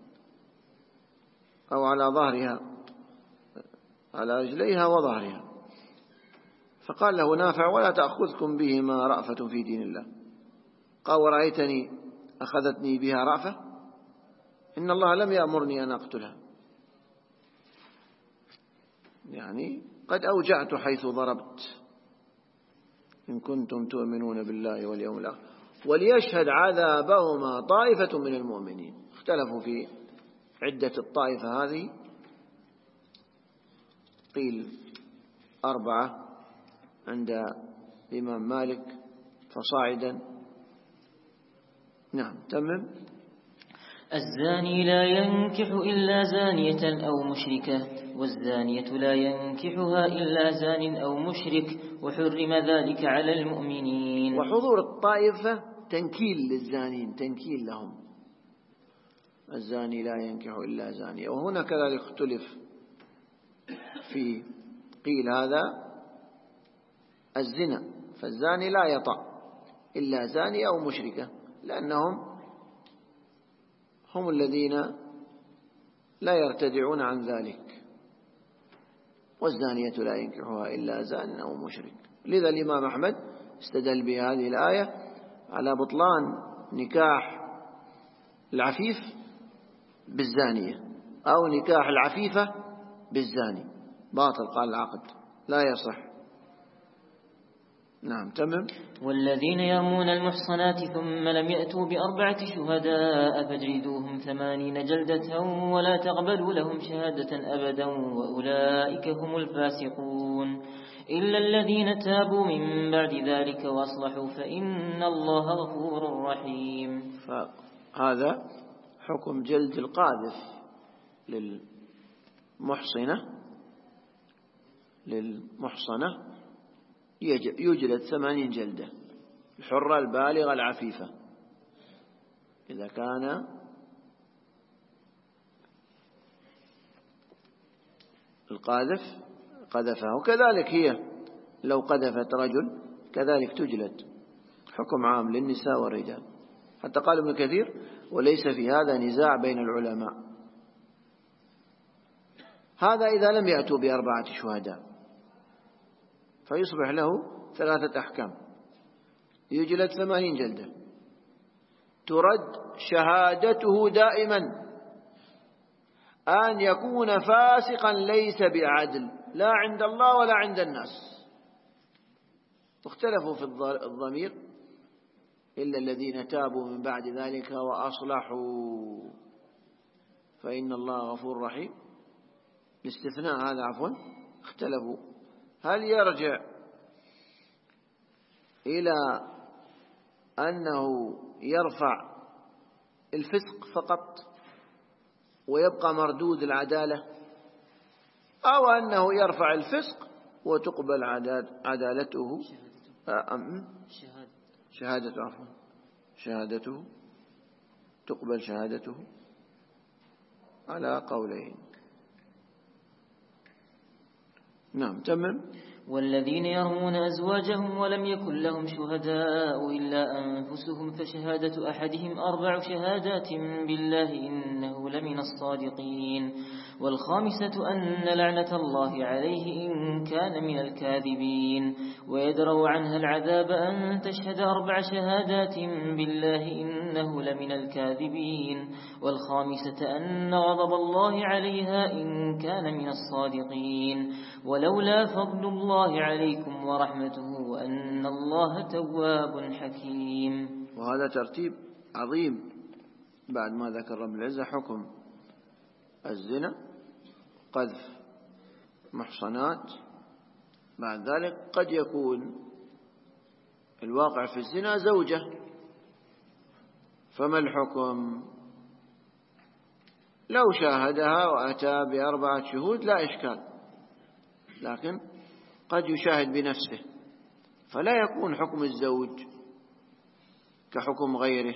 أو على ظهرها، على رجليها وظهرها، فقال له نافع ولا تأخذكم بهما رأفة في دين الله. قال ورأيتني أخذتني بها رأفة؟ إن الله لم يأمرني أن أقتلها. يعني قد أوجعت حيث ضربت إن كنتم تؤمنون بالله واليوم الآخر وليشهد عذابهما طائفة من المؤمنين. اختلفوا في عدة الطائفة هذه، قيل 4 عند الإمام مالك فصاعدا. نعم. تمام. الزاني لا ينكح إلا زانية أو مشركة والزانية لا ينكحها إلا زان أو مشرك وحرم ذلك على المؤمنين. وحضور الطائفة تنكيل للزانين، تنكيل لهم. الزاني لا ينكح إلا زانية. وهنا كذلك اختلف في قيل هذا الزنا، فالزاني لا يطأ إلا زانية أو مشركة، لأنهم هم الذين لا يرتدعون عن ذلك، والزانية لا ينكحها إلا زان أو مشرك. لذا الإمام أحمد استدل بهذه الآية على بطلان نكاح العفيف بالزانية، أو نكاح العفيفة بالزاني، باطل، قال العقد لا يصح. نعم تمام. والذين يرمون المحصنات ثم لم يأتوا ب4 شهداء فاجلدوهم 80 جلدة ولا تقبلوا لهم شهادة أبدا وأولئك هم الفاسقون إلا الذين تابوا من بعد ذلك وأصلحوا فإن الله غفور رحيم. فهذا حكم جلد القاذف للمحصنة يجلد 80 جلدة، الحرة البالغة العفيفة إذا كان القاذف قذفها، وكذلك هي لو قذفت رجل كذلك تجلد، حكم عام للنساء والرجال. حتى قال ابن كثير: وليس في هذا نزاع بين العلماء. هذا إذا لم يأتوا ب4 شهداء، فيصبح له 3 أحكام: يجلد 80 جلدة، ترد شهادته دائما، أن يكون فاسقا ليس بعدل لا عند الله ولا عند الناس. واختلفوا في الضمير: إلا الذين تابوا من بعد ذلك وأصلحوا فإن الله غفور رحيم. الاستثناء هذا اختلفوا هل يرجع إلى أنه يرفع الفسق فقط ويبقى مردود العدالة، أو أنه يرفع الفسق وتقبل عدالته شهادته تقبل شهادته، على قولين. نعم تمام. والذين يرمون أزواجهم ولم يكن لهم شهداء إلا أنفسهم فشهادة أحدهم 4 شهادات بالله إنه لمن الصادقين، والخامسة أن لعنة الله عليه إن كان من الكاذبين، ويدرأ عنها العذاب أن تشهد 4 شهادات بالله إنه لمن الكاذبين، والخامسة أن غضب الله عليها إن كان من الصادقين، ولولا فضل الله عليكم ورحمته وأن الله تواب حكيم. وهذا ترتيب عظيم بعد ما ذكر رب العزة حكم الزنا، قذف محصنات. بعد ذلك قد يكون الواقع في الزنا زوجة، فما الحكم؟ لو شاهدها وأتى ب4 شهود لا إشكال، لكن قد يشاهد بنفسه، فلا يكون حكم الزوج كحكم غيره،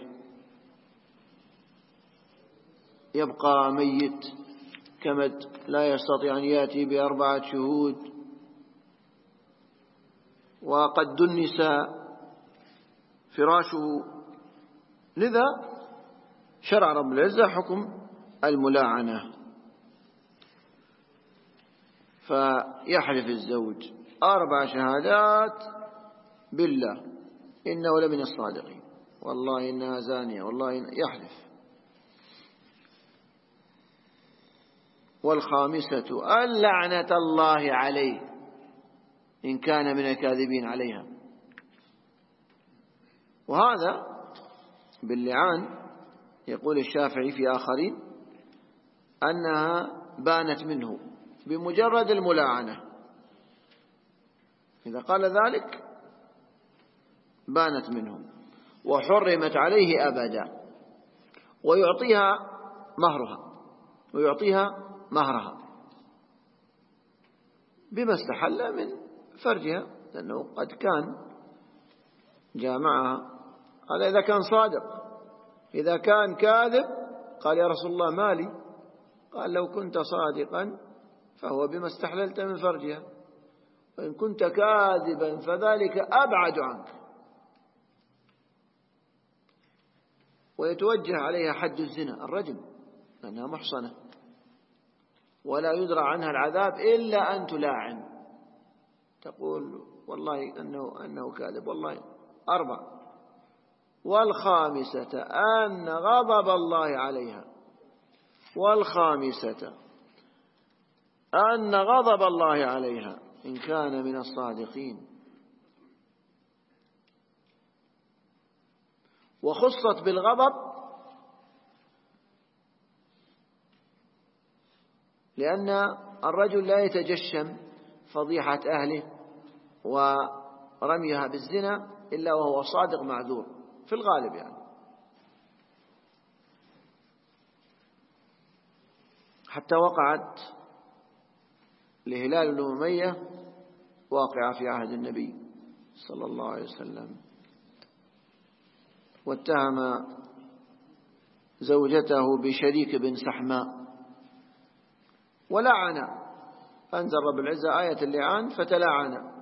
يبقى ميت كمد لا يستطيع أن يأتي ب4 شهود، وقد دنس فراشه. لذا شرع رب العزة حكم الملاعنة، فيحلف الزوج 4 شهادات بالله إنه لمن الصادقين، والله إنها زانية، والله يحلف. والخامسة أن لعنة الله عليه إن كان من الكاذبين عليها. وهذا باللعان يقول الشافعي في آخرين أنها بانت منه بمجرد الملاعنة، إذا قال ذلك بانت منه وحرمت عليه أبدا، ويعطيها مهرها بما استحل من فرجها، لأنه قد كان جامعها. هذا إذا كان صادق. إذا كان كاذب قال: يا رسول الله مالي، قال: لو كنت صادقا فهو بما استحللت من فرجها، وإن كنت كاذبا فذلك أبعد عنك. ويتوجه عليها حد الزنا الرجم لأنها محصنة، ولا يدرى عنها العذاب إلا أن تلاعن، تقول والله أنه كاذب، والله 4. والخامسة أن غضب الله عليها، والخامسة أن غضب الله عليها إن كان من الصادقين. وخصت بالغضب لأن الرجل لا يتجشم فضيحة أهله ورميها بالزنا إلا وهو صادق معذور في الغالب يعني. حتى وقعت لهلال بن أمية واقعة في عهد النبي صلى الله عليه وسلم، واتهم زوجته بشريك بن سحماء ولعن، أنزل رب العزة آية اللعان فتلعن.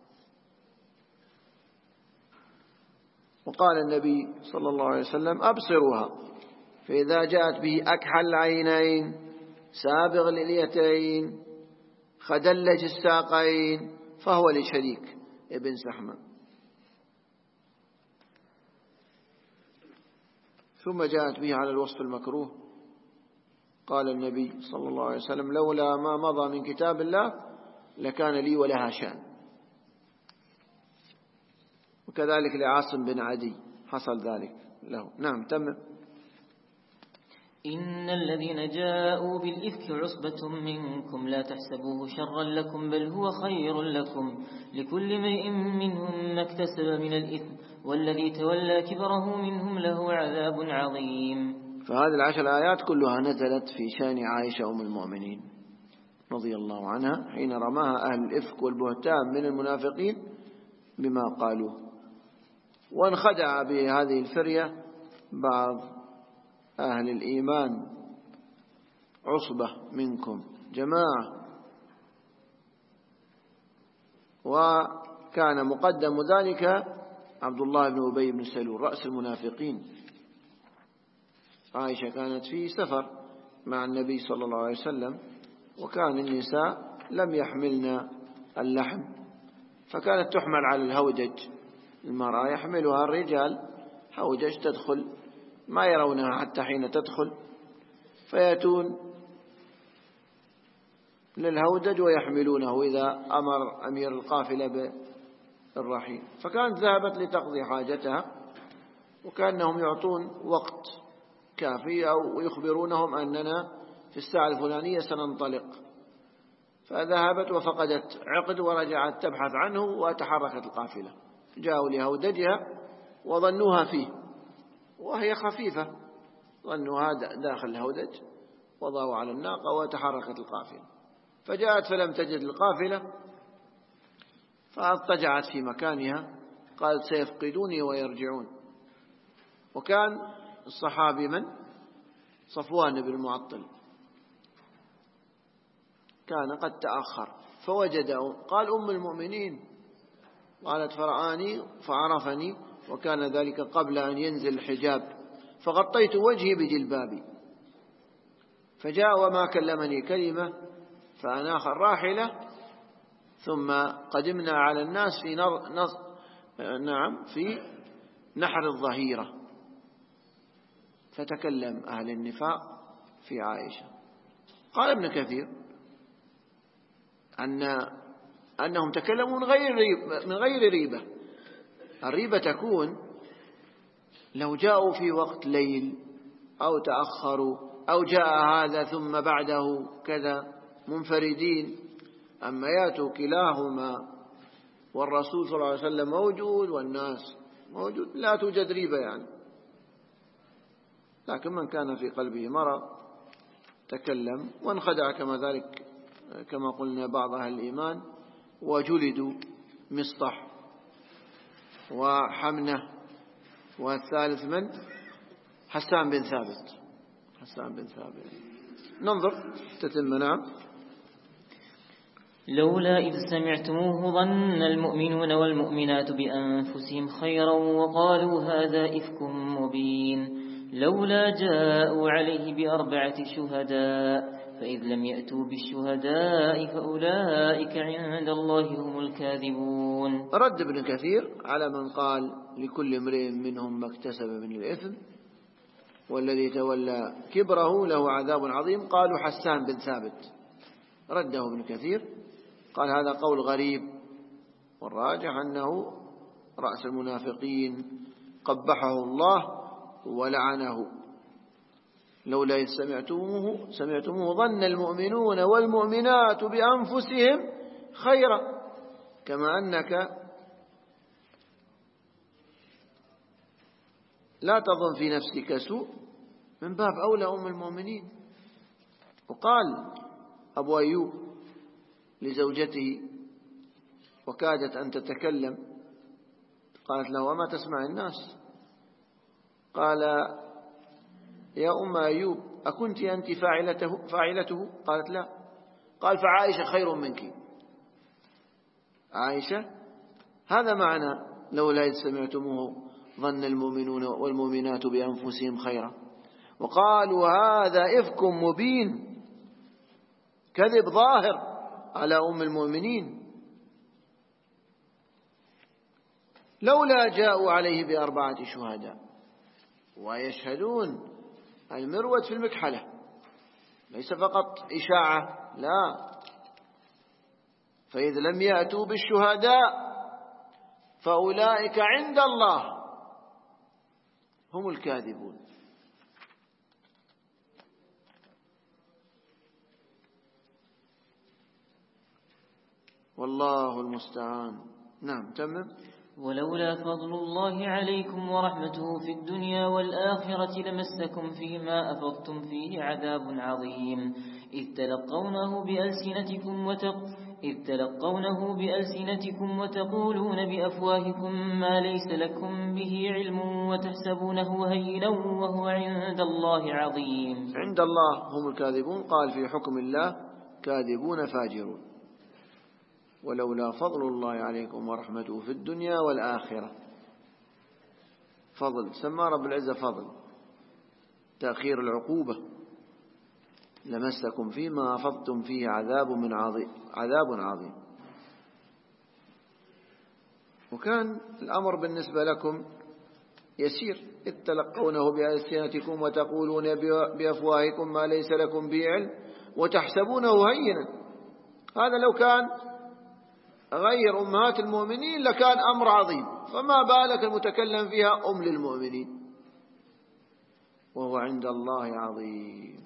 وقال النبي صلى الله عليه وسلم أبصروها، فإذا جاءت به أكحل العينين سابغ الإليتين خدلج الساقين فهو لشريك ابن سحماء. ثم جاءت به على الوصف المكروه، قال النبي صلى الله عليه وسلم لولا ما مضى من كتاب الله لكان لي ولها شأن. وكذلك لعاصم بن عدي حصل ذلك له. نعم تمام. إن الذين جاءوا بالإفك عصبة منكم لا تحسبوه شرا لكم بل هو خير لكم لكل امرئ منهم ما اكتسب من الإثم والذي تولى كبره منهم له عذاب عظيم. فهذه 10 آيات كلها نزلت في شأن عائشة أم المؤمنين رضي الله عنها حين رماها أهل الإفك والبهتان من المنافقين بما قالوا. وانخدع بهذه الفرية بعض أهل الإيمان، عصبة منكم جماعة، وكان مقدم ذلك عبد الله بن أبي بن سلول رأس المنافقين. عائشة كانت في سفر مع النبي صلى الله عليه وسلم، وكان النساء لم يحملن اللحم، فكانت تحمل على الهودج، المرأة يحملها الرجال هودج تدخل ما يرونها حتى حين تدخل، فيأتون للهودج ويحملونه إذا أمر أمير القافلة بالرحيل. فكانت ذهبت لتقضي حاجتها، وكأنهم يعطون وقت كافي أو يخبرونهم أننا في الساعة الفلانية سننطلق، فذهبت وفقدت عقد ورجعت تبحث عنه وتحركت القافلة. جاءوا لهودجها وظنوها فيه وهي خفيفة، ظنوها داخل الهودج وضعوا على الناقة وتحركت القافلة. فجاءت فلم تجد القافلة فاضطجعت في مكانها، قالت سيفقدوني ويرجعون. وكان الصحابي من صفوان بن المعطل كان قد تأخر فوجده، قال أم المؤمنين، قالت فرآني فعرفني، وكان ذلك قبل أن ينزل الحجاب، فغطيت وجهي بجلبابي، فجاء وما كلمني كلمة فأناخ الراحلة، ثم قدمنا على الناس في نحر الظهيرة، فتكلم أهل النفاق في عائشة. قال ابن كثير أنهم تكلموا من غير ريبة. الريبة تكون لو جاءوا في وقت ليل أو تأخروا أو جاء هذا ثم بعده كذا منفردين، أما يأتوا كلاهما والرسول صلى الله عليه وسلم موجود والناس موجود لا توجد ريبة يعني. لكن من كان في قلبه مرض تكلم وانخدع كما قلنا بعض أهل الإيمان، وجلدوا مصطح وحمنة، والثالث من حسان بن ثابت. ننظر تتم. نعم. لولا إذ سمعتموه ظن المؤمنون والمؤمنات بأنفسهم خيرا وقالوا هذا إفك مبين لولا جاءوا عليه بأربعة شهداء فإذ لم يأتوا بالشهداء فأولئك عند الله هم الكاذبون. رد ابن كثير على من قال لكل امرئ منهم ما اكتسب من الإثم والذي تولى كبره له عذاب عظيم. قالوا حسان بن ثابت، رده ابن كثير قال هذا قول غريب، والراجح أنه رأس المنافقين قبحه الله ولعنه. لولا إذ سمعتموه ظن المؤمنون والمؤمنات بأنفسهم خيرا، كما أنك لا تظن في نفسك سوء من باب أولى أم المؤمنين. وقال أبو أيوب لزوجته وكادت أن تتكلم، قالت له وما تسمع الناس؟ قال يا أم أيوب أكنت أنت فاعلته؟ قالت لا. قال فعائشة خير منك. عائشة، هذا معنى لولا إذ سمعتموه ظن المؤمنون والمؤمنات بأنفسهم خيرا وقالوا هذا إفك مبين، كذب ظاهر على أم المؤمنين. لولا جاءوا عليه بأربعة شهداء، ويشهدون المرود في المكحلة ليس فقط إشاعة، لا، فإذ لم يأتوا بالشهداء فأولئك عند الله هم الكاذبون. والله المستعان. نعم تمام. ولولا فضل الله عليكم ورحمته في الدنيا والآخرة لمسكم فيما أفضتم فيه عذاب عظيم إذ تلقونه بألسنتكم وتقولون بأفواهكم ما ليس لكم به علم وتحسبونه هينا وهو عند الله عظيم. عند الله هم الكاذبون. قال في حكم الله كاذبون فاجرون. ولولا فضل الله عليكم ورحمته في الدنيا والآخرة، فضل سمى رب العزة فضل تأخير العقوبة، لمسكم فيما أفضتم فيه عذاب عظيم. وكان الأمر بالنسبة لكم يسير، إذ تلقونه بألسنتكم وتقولون بأفواهكم ما ليس لكم به علم وتحسبونه هينا. هذا لو كان غير أمهات المؤمنين لكان أمر عظيم، فما بالك المتكلم فيها أم للمؤمنين، وهو عند الله عظيم.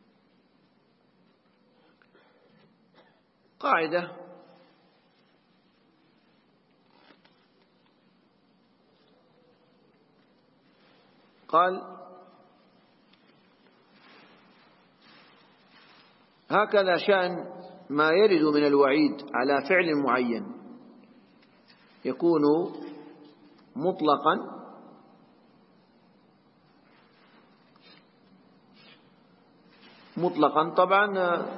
قاعدة: قال هكذا شأن ما يرد من الوعيد على فعل معين يكون مطلقا طبعا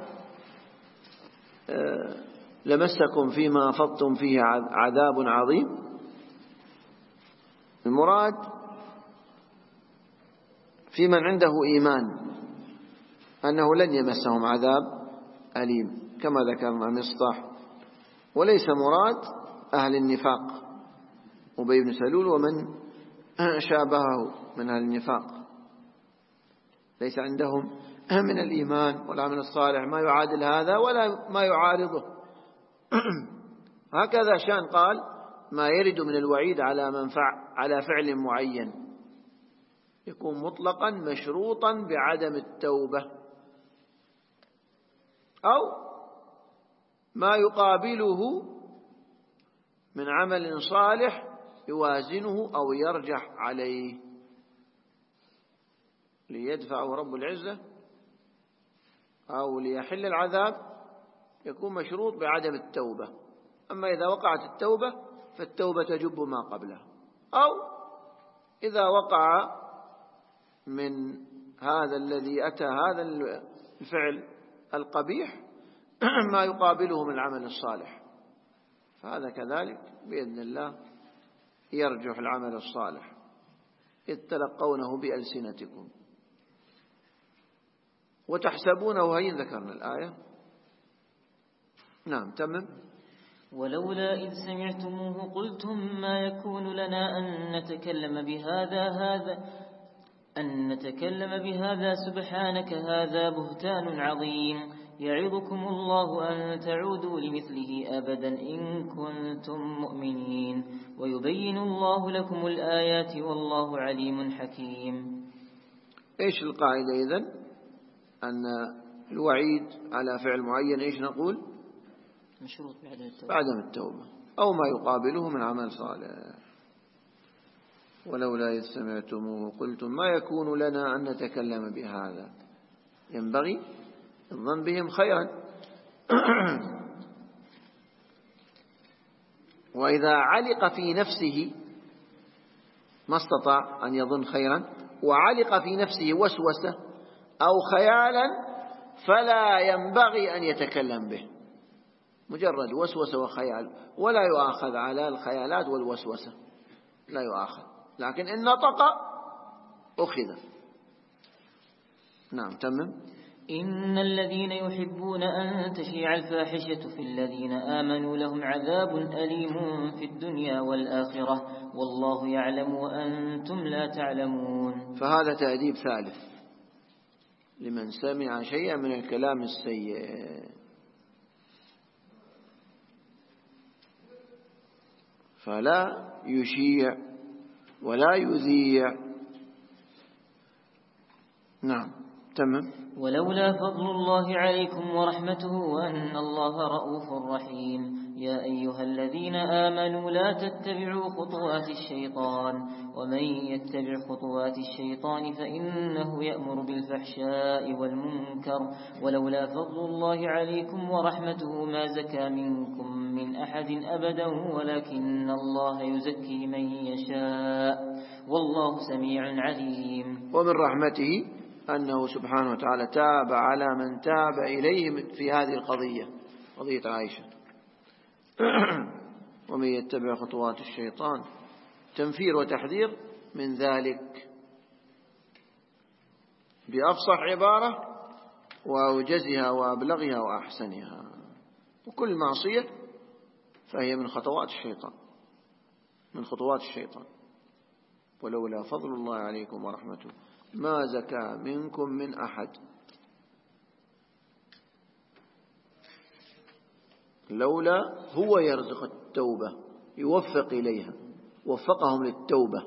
لمسكم فيما أفضتم فيه عذاب عظيم. المراد في من عنده إيمان أنه لن يمسهم عذاب أليم كما ذكرنا مصطح، وليس مراد أهل النفاق أبي بن سلول ومن شابهه من أهل النفاق، ليس عندهم من الإيمان والعمل الصالح ما يعادل هذا ولا ما يعارضه. هكذا شأن قال ما يرد من الوعيد على فعل معين يكون مطلقا مشروطا بعدم التوبة، أو ما يقابله من عمل صالح يوازنه أو يرجح عليه ليدفعه رب العزة أو ليحل العذاب، يكون مشروط بعدم التوبة. أما إذا وقعت التوبة فالتوبة تجب ما قبلها، أو إذا وقع من هذا الذي أتى هذا الفعل القبيح ما يقابله من العمل الصالح، فهذا كذلك بإذن الله يرجح العمل الصالح، إذ تلقونه بألسنتكم وتحسبونه هين. ذكرنا الآية. نعم تمام. ولولا إذ سمعتموه قلتم ما يكون لنا أن نتكلم بهذا سبحانك هذا بهتان عظيم يعظكم الله أن تعودوا لمثله أبدا إن كنتم مؤمنين ويبين الله لكم الآيات والله عليم حكيم. إيش القاعدة إذن؟ أن الوعيد على فعل معين إيش نقول؟ مشروط بعدم التوبة أو ما يقابله من عمل صالح. ولولا إذ سمعتموه قلتم ما يكون لنا أن نتكلم بهذا، ينبغي الظن بهم خيرا. وإذا علق في نفسه ما استطاع أن يظن خيرا وعلق في نفسه وسوسة أو خيالا فلا ينبغي أن يتكلم به، مجرد وسوسة وخيال، ولا يؤاخذ على الخيالات والوسوسة، لا يؤاخذ، لكن إن نطق أخذ. نعم تمام. إن الذين يحبون أن تشيع الفاحشة في الذين آمنوا لهم عذاب أليم في الدنيا والآخرة والله يعلم وأنتم لا تعلمون. فهذا تأديب ثالث لمن سمع شيئا من الكلام السيء، فلا يشيع ولا يذيع. نعم تمام. ولولا فضل الله عليكم ورحمته وأن الله رؤوف رحيم يا أيها الذين آمنوا لا تتبعوا خطوات الشيطان ومن يتبع خطوات الشيطان فإنه يأمر بالفحشاء والمنكر ولولا فضل الله عليكم ورحمته ما زكى منكم من أحد أبدا ولكن الله يزكي من يشاء والله سميع عليم. ومن رحمته أنه سبحانه وتعالى تاب على من تاب إليه في هذه القضية، قضية عائشة. ومن يتبع خطوات الشيطان تنفير وتحذير من ذلك بأفصح عبارة وأوجزها وأبلغها وأحسنها. وكل معصية فهي من خطوات الشيطان، من خطوات الشيطان. ولولا فضل الله عليكم ورحمته ما زكى منكم من أحد. لولا هو يرزق التوبة، يوفق إليها، وفقهم للتوبة.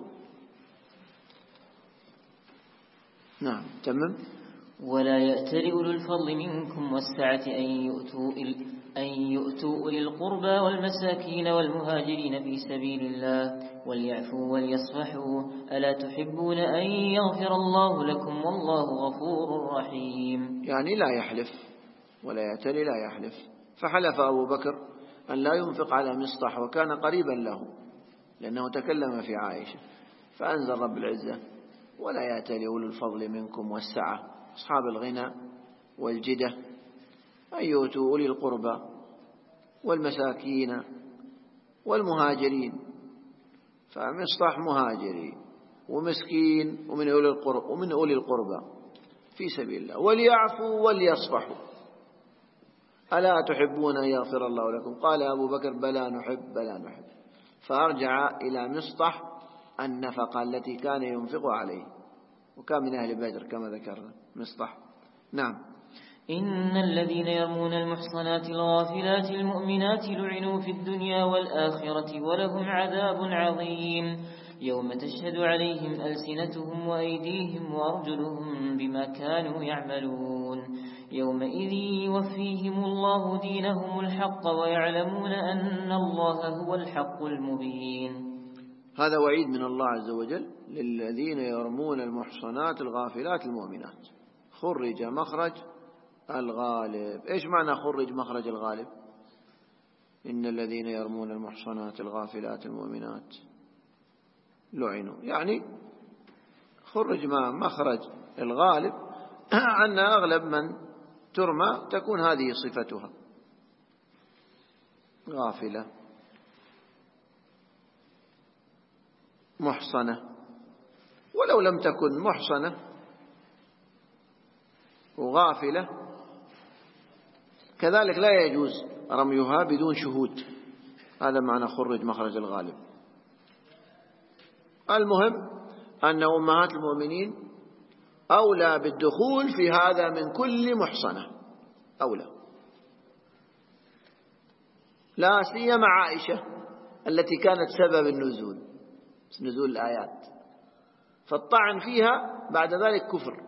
نعم تمام. ولا يأتل أولو الفضل منكم والسعة أن يؤتوا أولي القربى والمساكين والمهاجرين في سبيل الله وليعفوا وليصفحوا ألا تحبون أن يغفر الله لكم والله غفور رحيم. يعني لا يحلف، ولا يأتل لا يحلف. فحلف أبو بكر أن لا ينفق على مصطح وكان قريبا له لأنه تكلم في عائشة، فأنزل رب العزة ولا يأتل أولو الفضل منكم والسعة أصحاب الغنى والجدة أن يؤتوا أولي القربى والمساكين والمهاجرين. فمصطح مهاجري ومسكين ومن أولي القربى في سبيل الله. وليعفوا وليصفحوا ألا تحبون أن يغفر الله لكم؟ قال أبو بكر بلى نحب بلى نحب. فأرجع إلى مصطح النفقة التي كان ينفق عليه، وكان من أهل بدر كما ذكرنا مصطح. نعم. إن الذين يرمون المحصنات الغافلات المؤمنات لعنوا في الدنيا والآخرة ولهم عذاب عظيم يوم تشهد عليهم ألسنتهم وأيديهم وأرجلهم بما كانوا يعملون يومئذ يوفيهم الله دينهم الحق ويعلمون أن الله هو الحق المبين. هذا وعيد من الله عز وجل للذين يرمون المحصنات الغافلات المؤمنات. خرج مخرج الغالب. إيش معنى خرج مخرج الغالب؟ إن الذين يرمون المحصنات الغافلات المؤمنات لعنوا، يعني خرج مخرج الغالب أن أغلب من ترمى تكون هذه صفتها. غافلة محصنة، ولو لم تكن محصنة وغافلة كذلك لا يجوز رميها بدون شهود. هذا معنى خرج مخرج الغالب. المهم أن أمهات المؤمنين أولى بالدخول في هذا من كل محصنة، أولى، لا سيما عائشة التي كانت سبب نزول الآيات، فالطعن فيها بعد ذلك كفر.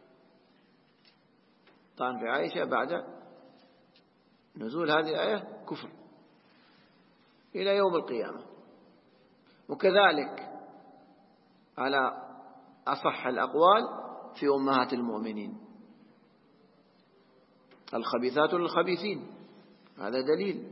طعن في عائشة بعد نزول هذه الآية كفر إلى يوم القيامة. وكذلك على أصح الأقوال في أمهات المؤمنين الخبيثات للخبيثين، هذا دليل.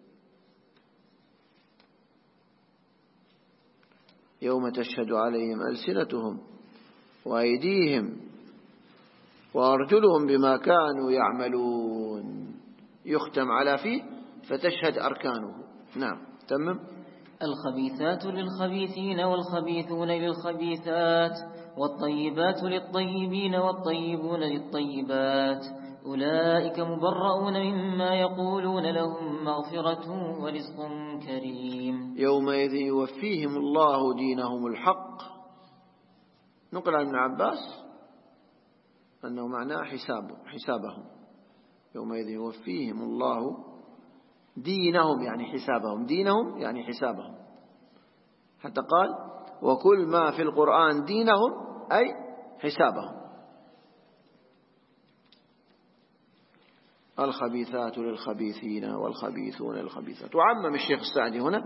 يوم تشهد عليهم ألسنتهم وأيديهم وأرجلهم بما كانوا يعملون، يختم على فيه فتشهد أركانه. نعم تمام. الخبيثات للخبيثين والخبيثون للخبيثات والطيبات للطيبين والطيبون للطيبات، أولئك مبرؤون مما يقولون، لهم مغفرة ورزق كريم. يومئذ يوفيهم الله دينهم الحق. نقل عن ابن عباس أنه معناه حسابهم. يومئذ يوفيهم الله دينهم يعني حسابهم، دينهم يعني حسابهم، حتى قال وكل ما في القرآن دينهم أي حسابهم. الخبيثات للخبيثين والخبيثون للخبيثات. وعمم الشيخ السعدي هنا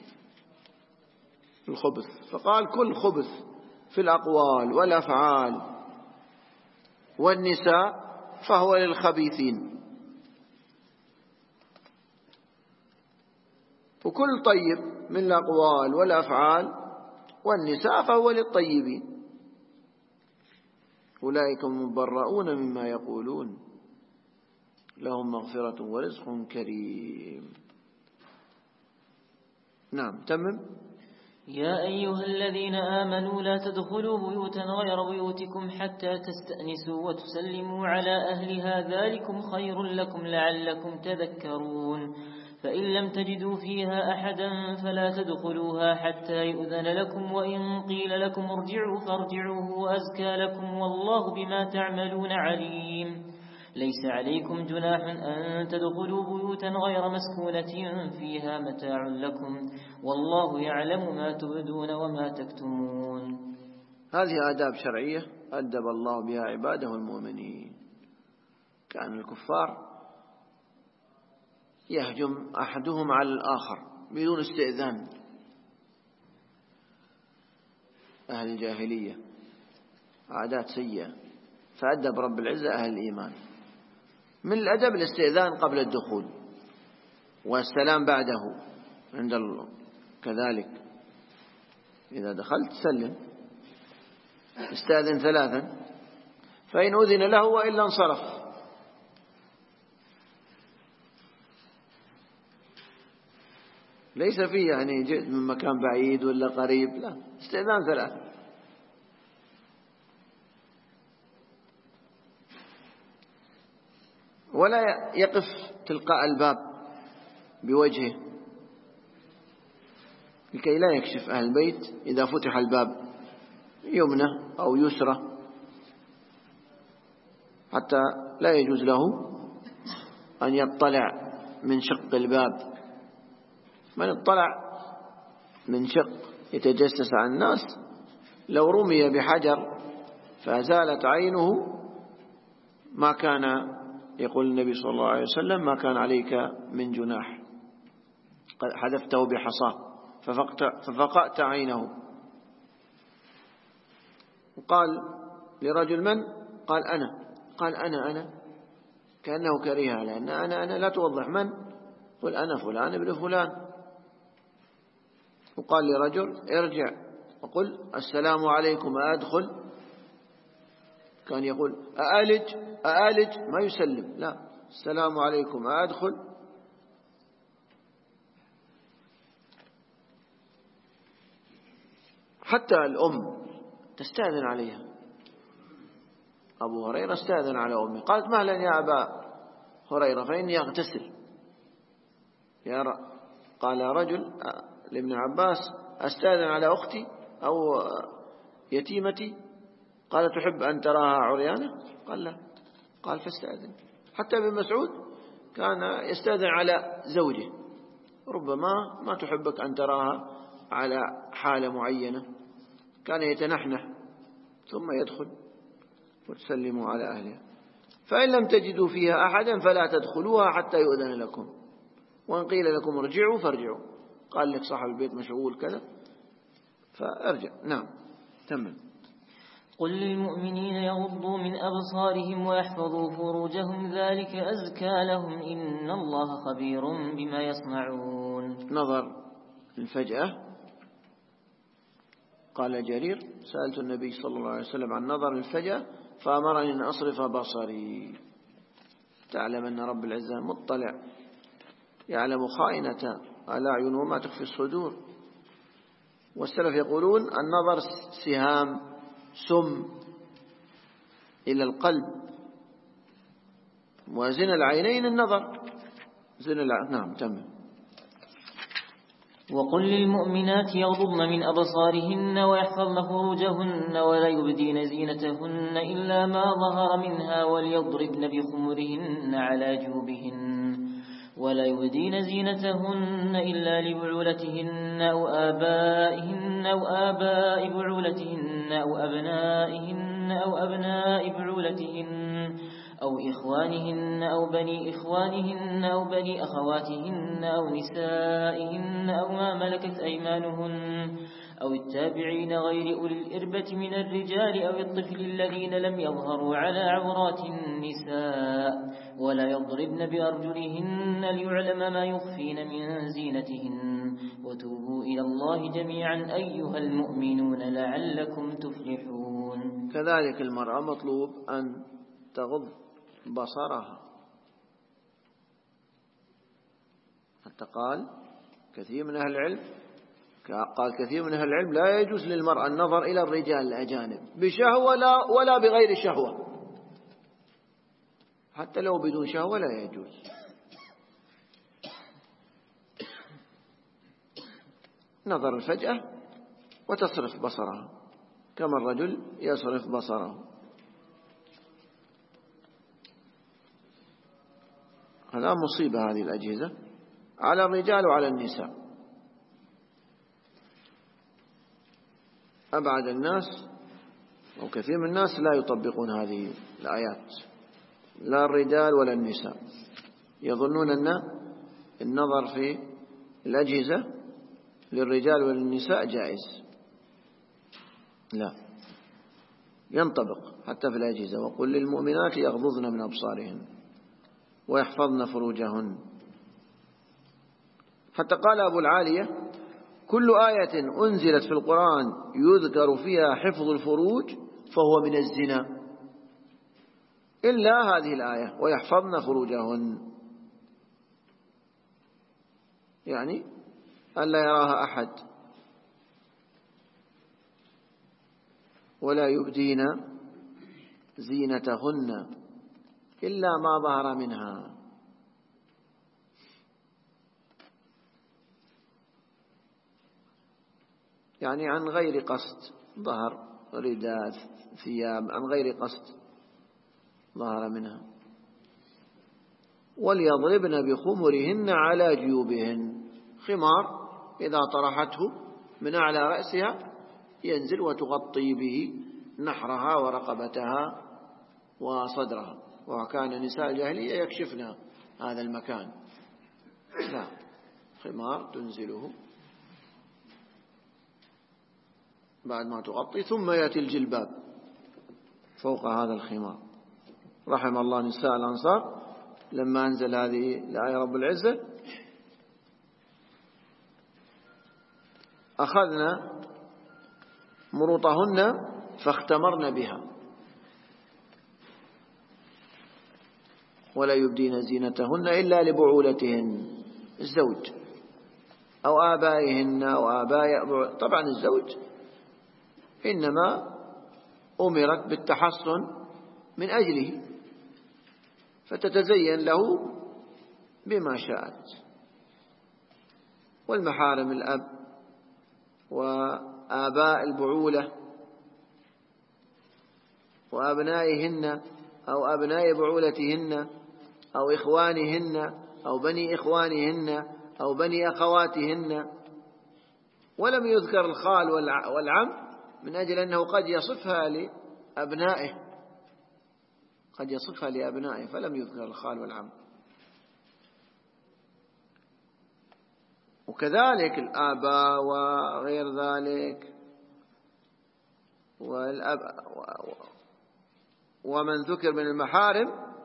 الخبث، فقال كل خبث في الأقوال والأفعال والنساء فهو للخبيثين، وكل طيب من الأقوال والأفعال والنساء فهو للطيبين. أولئك مبرؤون مما يقولون، لهم مغفرة ورزق كريم. نعم تمم. يا أيها الذين آمنوا لا تدخلوا بيوتا غير بيوتكم حتى تستأنسوا وتسلموا على أهلها، ذلكم خير لكم لعلكم تذكرون. فإن لم تجدوا فيها أحدا فلا تدخلوها حتى يؤذن لكم، وإن قيل لكم ارجعوا فارجعوا هو أزكى لكم، والله بما تعملون عليم. ليس عليكم جناح أن تدخلوا بيوتا غير مسكونة فيها متاع لكم، والله يعلم ما تبدون وما تكتمون. هذه آداب شرعية أدب الله بها عباده المؤمنين. كان الكفار يهجم أحدهم على الآخر بدون استئذان، أهل الجاهلية، عادات سيئة، فأدب رب العزة أهل الإيمان. من الأدب الاستئذان قبل الدخول والسلام بعده عند الله. كذلك إذا دخلت سلم، استأذن 3، فإن أذن له وإلا انصرف. ليس فيه يعني جئت من مكان بعيد ولا قريب، لا، استئذان 3. ولا يقف تلقاء الباب بوجهه لكي لا يكشف أهل البيت إذا فتح الباب يمنى أو يسرى، حتى لا يجوز له أن يطلع من شق الباب. من اطلع من شق يتجسس على الناس لو رمي بحجر فزالت عينه ما كان، يقول النبي صلى الله عليه وسلم ما كان عليك من جناح، قد حذفته بحصاه ففقأت عينه. وقال لرجل من؟ قال أنا. قال أنا كأنه كريها، لأن أنا لا توضح من، قل أنا فلان ابن فلان. وقال لرجل ارجع وقل السلام عليكم أدخل، كان يقول أألج ما يسلم، لا، السلام عليكم أدخل. حتى الأم تستأذن عليها. أبو هريرة استأذن على أمه، قالت مهلا يا أبا هريرة فإني أغتسل. قال رجل لابن عباس أستأذن على أختي أو يتيمتي؟ قال تحب أن تراها عريانة؟ قال لا. قال فاستأذن. حتى ابن مسعود كان يستأذن على زوجه، ربما ما تحبك أن تراها على حالة معينة، كان يتنحنح ثم يدخل وتسلموا على أهلها. فإن لم تجدوا فيها أحدا فلا تدخلوها حتى يؤذن لكم، وإن قيل لكم ارجعوا فارجعوا. قال لك صاحب البيت مشغول كذا فارجع. نعم تمام. قل للمؤمنين يغضوا من أبصارهم ويحفظوا فروجهم ذلك أزكى لهم إن الله خبير بما يصنعون. نظر الفجأة، قال جرير سألت النبي صلى الله عليه وسلم عن نظر الفجأة فأمرني أن أصرف بصري. تعلم أن رب العزة مطلع يعلم خائنة الأعين وما تخفي الصدور. والسلف يقولون النظر سهام سم إلى القلب، وزن العينين النظر. نعم تمام. وقل للمؤمنات يغضضن من أبصارهن ويحفظن فروجهن ولا يبدين زينتهن إلا ما ظهر منها وليضربن بخمرهن على جوبهن ولا يبدين زينتهن إلا لبعولتهن أو آبائهن أو آباء بعولتهن أو أبنائهن أو أبناء بعولتهن أو إخوانهن أو بني إخوانهن أو بني أخواتهن أو نسائهن أو ما ملكت أيمانهن أو التابعين غير أولي الإربة من الرجال أو الطفل الذين لم يظهروا على عورات النساء ولا يضربن بأرجلهن ليعلم ما يخفين من زينتهن وتوبوا إلى الله جميعا أيها المؤمنون لعلكم تفلحون. كذلك المرأة مطلوب أن تغض بصرها، حتى قال كثير من أهل العلم لا يجوز للمرأة النظر إلى الرجال الأجانب بشهوة ولا بغير شهوة، حتى لو بدون شهوة لا يجوز. نظر الفجأة وتصرف بصرها كما الرجل يصرف بصره. هذا مصيبة هذه الأجهزة على الرجال وعلى النساء. أبعد الناس أو كثير من الناس لا يطبقون هذه الآيات، لا الرجال ولا النساء، يظنون أن النظر في الأجهزة للرجال وللنساء جائز. لا، ينطبق حتى في الأجهزة. وقل للمؤمنات يغضضن من أبصارهن ويحفظن فروجهن. حتى قال أبو العالية كل آية أنزلت في القرآن يذكر فيها حفظ الفروج فهو من الزنا إلا هذه الآية ويحفظن فروجهن، يعني ألا يراها أحد ولا يبدين زينتهن إلا ما ظهر منها. يعني عن غير قصد ظهر رداء ثياب، عن غير قصد ظهر منها. وليضربن بخمرهن على جيوبهن، خمار إذا طرحته من أعلى رأسها ينزل وتغطي به نحرها ورقبتها وصدرها، وكان نساء الجاهلية يكشفن هذا المكان. لا، خمار تنزله بعد ما تغطي، ثم يأتي الجلباب فوق هذا الخمار. رحم الله نساء الأنصار لما أنزل هذه الآية رب العزة أخذنا مروطهن فاختمرن بها ولا يبدين زينتهن إلا لبعولتهن، الزوج أو آبائهن أو آباء. طبعا الزوج إنما أمرت بالتحصن من أجله، فتتزين له بما شاءت. والمحارم الأب وآباء البعولة وأبنائهن أو أبناء بعولتهن أو إخوانهن أو بني إخوانهن أو بني أخواتهن، ولم يذكر الخال والعم من أجل أنه قد يصفها لأبنائه، فلم يذكر الخال والعم. وكذلك الآباء وغير ذلك ومن ذكر من المحارم،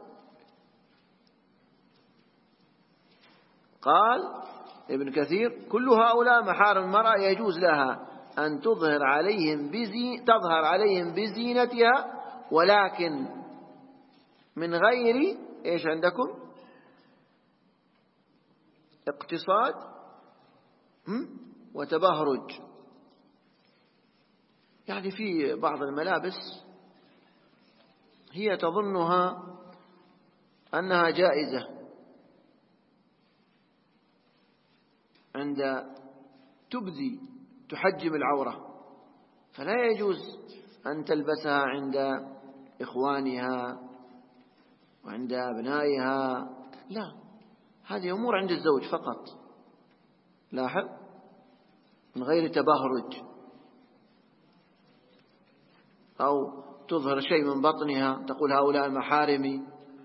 قال ابن كثير: كل هؤلاء محارم المرأة يجوز لها أن تظهر عليهم بزينتها، ولكن من غير إيش عندكم؟ اقتصاد وتبهرج. يعني في بعض الملابس هي تظنها أنها جائزة عند تحجم العورة، فلا يجوز أن تلبسها عند إخوانها وعند أبنائها، لا، هذه أمور عند الزوج فقط. لاحظ، من غير تبهرج، أو تظهر شيء من بطنها تقول هؤلاء محارمي،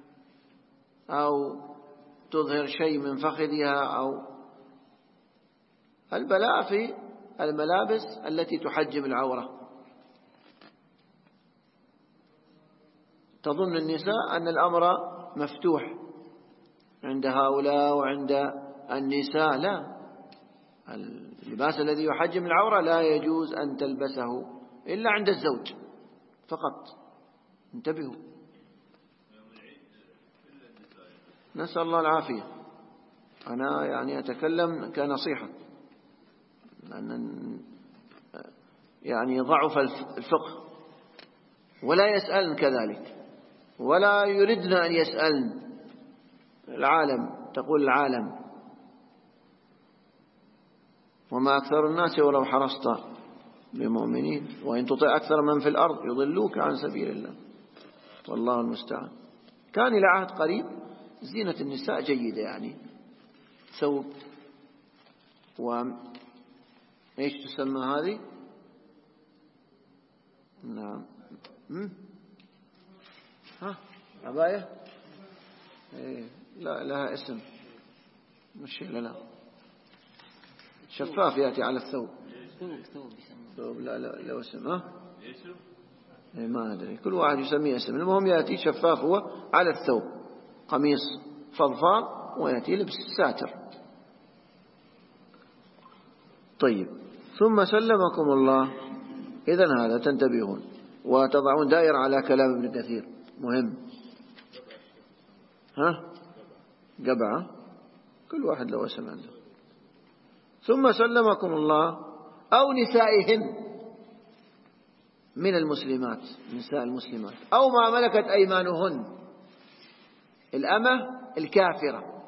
أو تظهر شيء من فخذها، أو البلاء في الملابس التي تحجم العورة. تظن النساء أن الأمر مفتوح عند هؤلاء وعند النساء، لا، اللباس الذي يحجم العورة لا يجوز أن تلبسه إلا عند الزوج فقط. انتبهوا، نسأل الله العافية. أنا يعني أتكلم كنصيحة، لأن يعني ضعف الفقه، ولا يسألن كذلك، ولا يردن أن يسألن. العالم، تقول العالم: وما أكثر الناس ولو حرصت بمؤمنين وإن تطع أكثر من في الأرض يضلوك عن سبيل الله، والله المستعان. كان إلى عهد قريب زينة النساء جيدة، يعني ثوب إيش تسمى هذه؟ نعم، عباية؟ إيه، لا، لها اسم، مش لا شفاف يأتي على الثوب. ثوب لا له اسم. إيه، ما أدري، كل واحد يسميه اسم. المهم يأتي شفاف هو على الثوب، قميص فضفاض ويأتي لبس ساتر. طيب، ثم سلمكم الله. إذن هذا تنتبهون وتضعون دائرة على كلام ابن كثير مهم. قبعة، كل واحد له اسم عنده. ثم سلمكم الله أو نسائهن من المسلمات، نساء المسلمات، أو ما ملكت أيمانهن، الأمة الكافرة،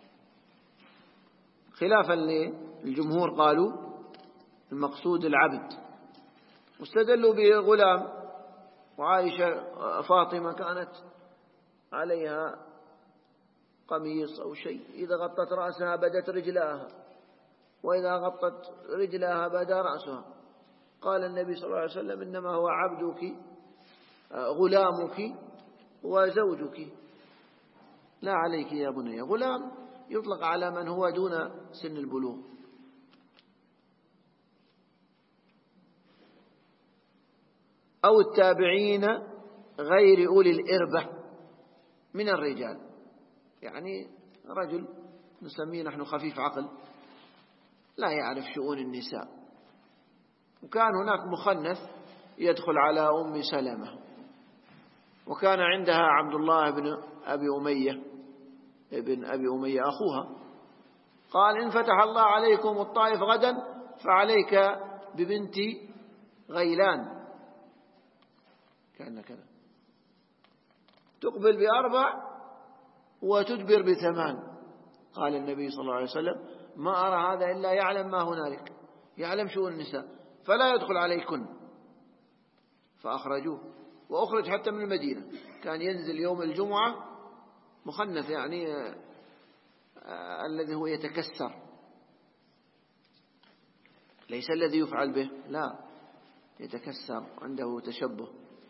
خلافا للجمهور قالوا المقصود العبد، واستدلوا بغلام. وعائشة فاطمة كانت عليها قميص أو شيء، إذا غطت رأسها بدت رجلاها، وإذا غطت رجلاها بدا رأسها. قال النبي صلى الله عليه وسلم: إنما هو عبدك غلامك وزوجك، لا عليك يا بني. غلام يطلق على من هو دون سن البلوغ. أو التابعين غير أولي الإربة من الرجال، يعني رجل نسميه نحن خفيف عقل، لا يعرف شؤون النساء. وكان هناك مخنث يدخل على أم سلمة، وكان عندها عبد الله بن أبي أمية ابن أبي أمية أخوها. قال: إن فتح الله عليكم الطائف غدا فعليك ببنت غيلان كأن كذا، تقبل ب4 وتدبر ب8. قال النبي صلى الله عليه وسلم: ما أرى هذا إلا يعلم ما هنالك، يعلم شؤون النساء، فلا يدخل عليكن. فأخرجوه، وأخرج حتى من المدينة. كان ينزل يوم الجمعة مخنث، يعني الذي هو يتكسر، ليس الذي يفعل به، لا، يتكسر، عنده تشبه.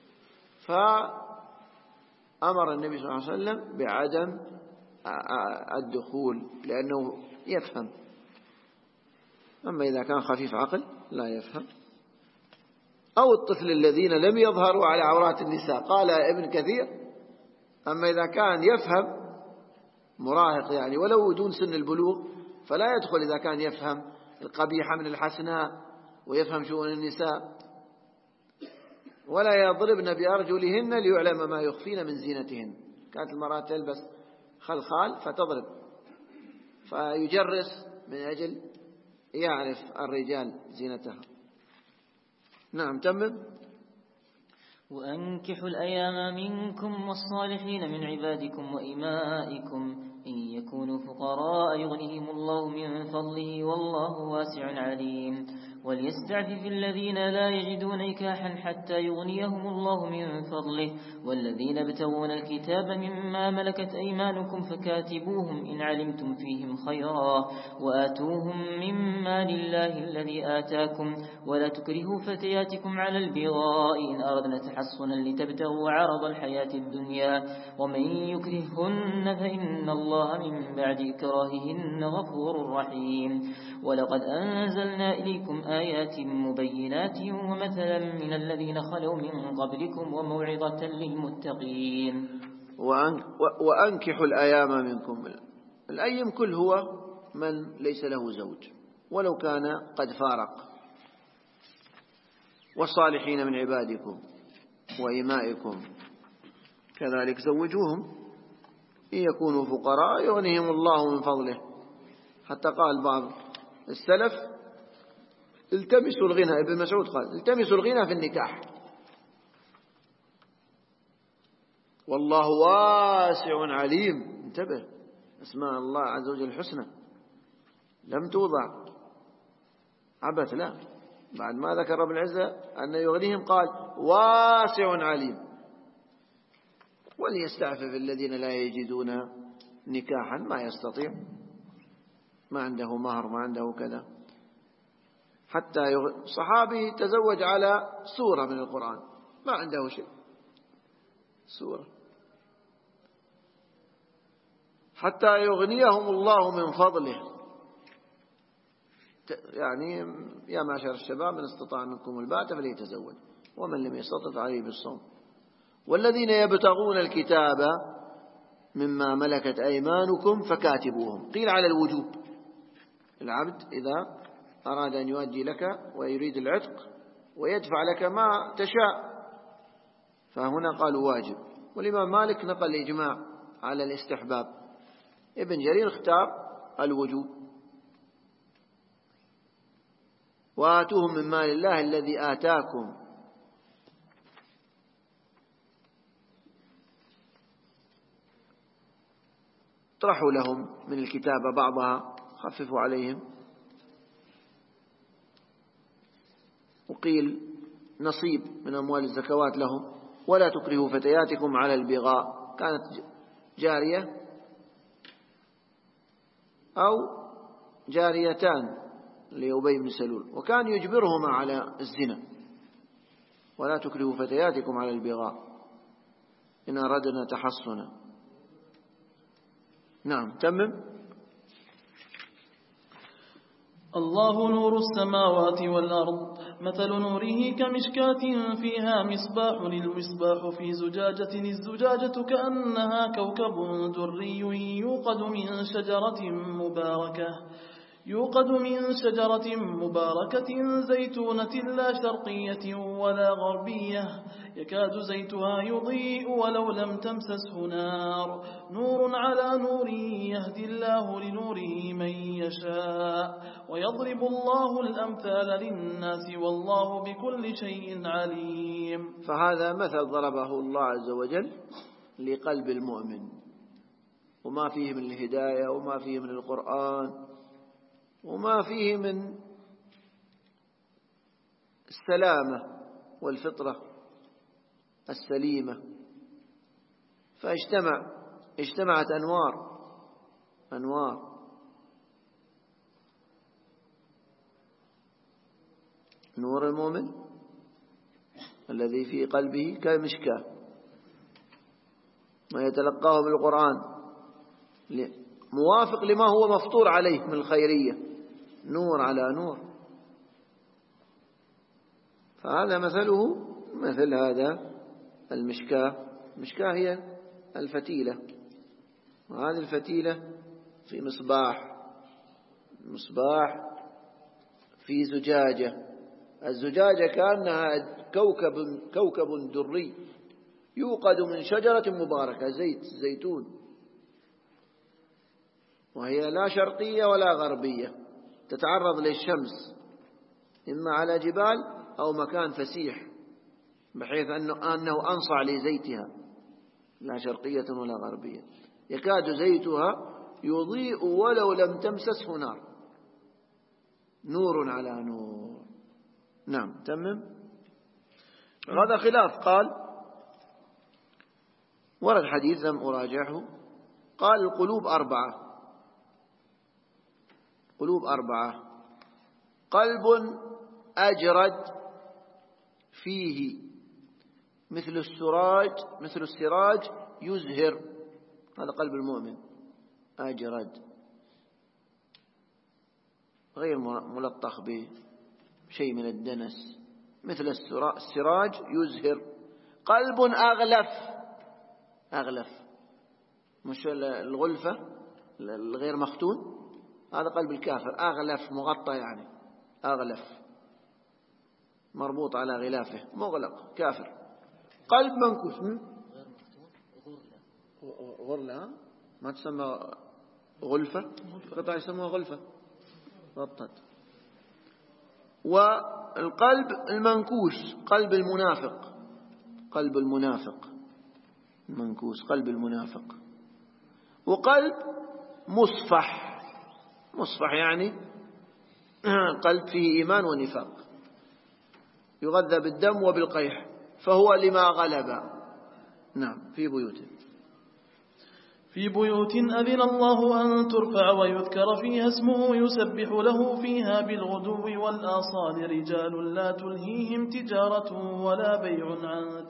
فأمر النبي صلى الله عليه وسلم بعدم الدخول لأنه يفهم. أما إذا كان خفيف عقل لا يفهم، أو الطفل الذين لم يظهروا على عورات النساء. قال ابن كثير: أما إذا كان يفهم، مراهق يعني ولو دون سن البلوغ، فلا يدخل إذا كان يفهم القبيح من الحسناء ويفهم شؤون النساء. ولا يضربن بأرجلهن ليعلم ما يخفين من زينتهن. كانت المرأة تلبس خلخال فتضرب، فيجرس من أجل يعرف الرجال زينتها. نعم، تمم. وأنكحوا الأيام منكم والصالحين من عبادكم وإمائكم إن يكونوا فقراء يغنيهم الله من فضله والله واسع عليم. وليستعفف الذين لا يجدون نكاحا حتى يغنيهم الله من فضله، والذين ابتغون الكتاب مما ملكت أيمانكم فكاتبوهم إن علمتم فيهم خيرا، وآتوهم مما لله الذي آتاكم، ولا تكرهوا فتياتكم على البغاء إن أردنا تحصنا لتبتغوا عرض الحياة الدنيا، ومن يكرههن فإن الله من بعد إكراههن غفور رحيم. ولقد أنزلنا إليكم آيات مبينات ومثلا من الذين خلوا من قبلكم وموعظة للمتقين. وأنكحوا الأيام منكم. الأيم كل هو من ليس له زوج ولو كان قد فارق. والصالحين من عبادكم وإمائكم كذلك زوجوهم إن يكونوا فقراء يغنيهم الله من فضله. حتى قال بعض السلف: التمسوا الغنى. ابن مسعود قال: التمسوا الغنى في النكاح، والله واسع عليم. انتبه، اسماء الله عز وجل الحسنى لم توضع عبث، لا، بعد ما ذكر رب العزة أن يغنيهم قال واسع عليم. وليستعفف الذين لا يجدون نكاحا، ما يستطيع، ما عنده مهر، ما عنده كذا. حتى صحابي تزوج على سورة من القرآن، ما عنده شيء، سورة. حتى يغنيهم الله من فضله. يعني يا معشر الشباب من استطاع منكم الباءة فليتزوج، ومن لم يستطع عليه بالصوم. والذين يبتغون الكتاب مما ملكت أيمانكم فكاتبوهم. قيل على الوجوب، العبد إذا أراد أن يؤدي لك ويريد العتق ويدفع لك ما تشاء، فهنا قالوا واجب. والإمام مالك نقل الإجماع على الاستحباب. ابن جرير اختار الوجوب. وآتوهم من مال الله الذي آتاكم. اطرحوا لهم من الكتابة بعضها، خففوا عليهم. وقيل نصيب من أموال الزكوات لهم. ولا تكرهوا فتياتكم على البغاء. كانت جارية أو جاريتان لأبي بن سلول، وكان يجبرهما على الزنا. ولا تكرهوا فتياتكم على البغاء إن أردنا تحصنا. نعم، تمم. الله نور السماوات والأرض، مثل نوره كمشكاة فيها مصباح، المصباح في زجاجة، الزجاجة كأنها كوكب دري يوقد من شجرة مباركة يوقد من شجرة مباركة زيتونة لا شرقية ولا غربية يكاد زيتها يضيء ولو لم تمسسه نار نور على نور يهدي الله لنوره من يشاء ويضرب الله الأمثال للناس والله بكل شيء عليم. فهذا مثل ضربه الله عز وجل لقلب المؤمن، وما فيه من الهداية وما فيه من القرآن وما فيه من السلامة والفطرة السليمة، فاجتمعت أنوار نور المؤمن الذي في قلبه كالمشكاة ما يتلقاه بالقرآن موافق لما هو مفطور عليه من الخيرية، نور على نور. فهذا مثله مثل هذا المشكاة. المشكاة هي الفتيلة، وهذه الفتيلة في مصباح في زجاجة. الزجاجة كأنها كوكب دري يوقد من شجرة مباركة زيتون، وهي لا شرقية ولا غربية، تتعرض للشمس إما على جبال أو مكان فسيح بحيث أنه أنصع لزيتها، لا شرقية ولا غربية، يكاد زيتها يضيء ولو لم تمسسه نار، نور على نور. نعم تمم. هذا خلاف، قال ورد حديث لم أراجعه، قال القلوب أربعة: قلب أجرد فيه مثل السراج يزهر، هذا قلب المؤمن أجرد غير ملطخ بشيء من الدنس، مثل السراج يزهر. قلب أغلف مش الغلفة الغير مختون، هذا قلب الكافر، أغلف مغطى، يعني أغلف مربوط على غلافه مغلق كافر. قلب منكوس غرلة ما تسمى غلفة، قطع يسموها غلفة غطت. والقلب المنكوس قلب المنافق منكوس قلب المنافق. وقلب مصفح يعني قلب فيه إيمان ونفاق يغذى بالدم وبالقيح، فهو لما غلب. نعم. في بيوت أذن الله أن ترفع ويذكر فيها اسمه يسبح له فيها بالغدو والآصال رجال لا تلهيهم تجارة ولا بيع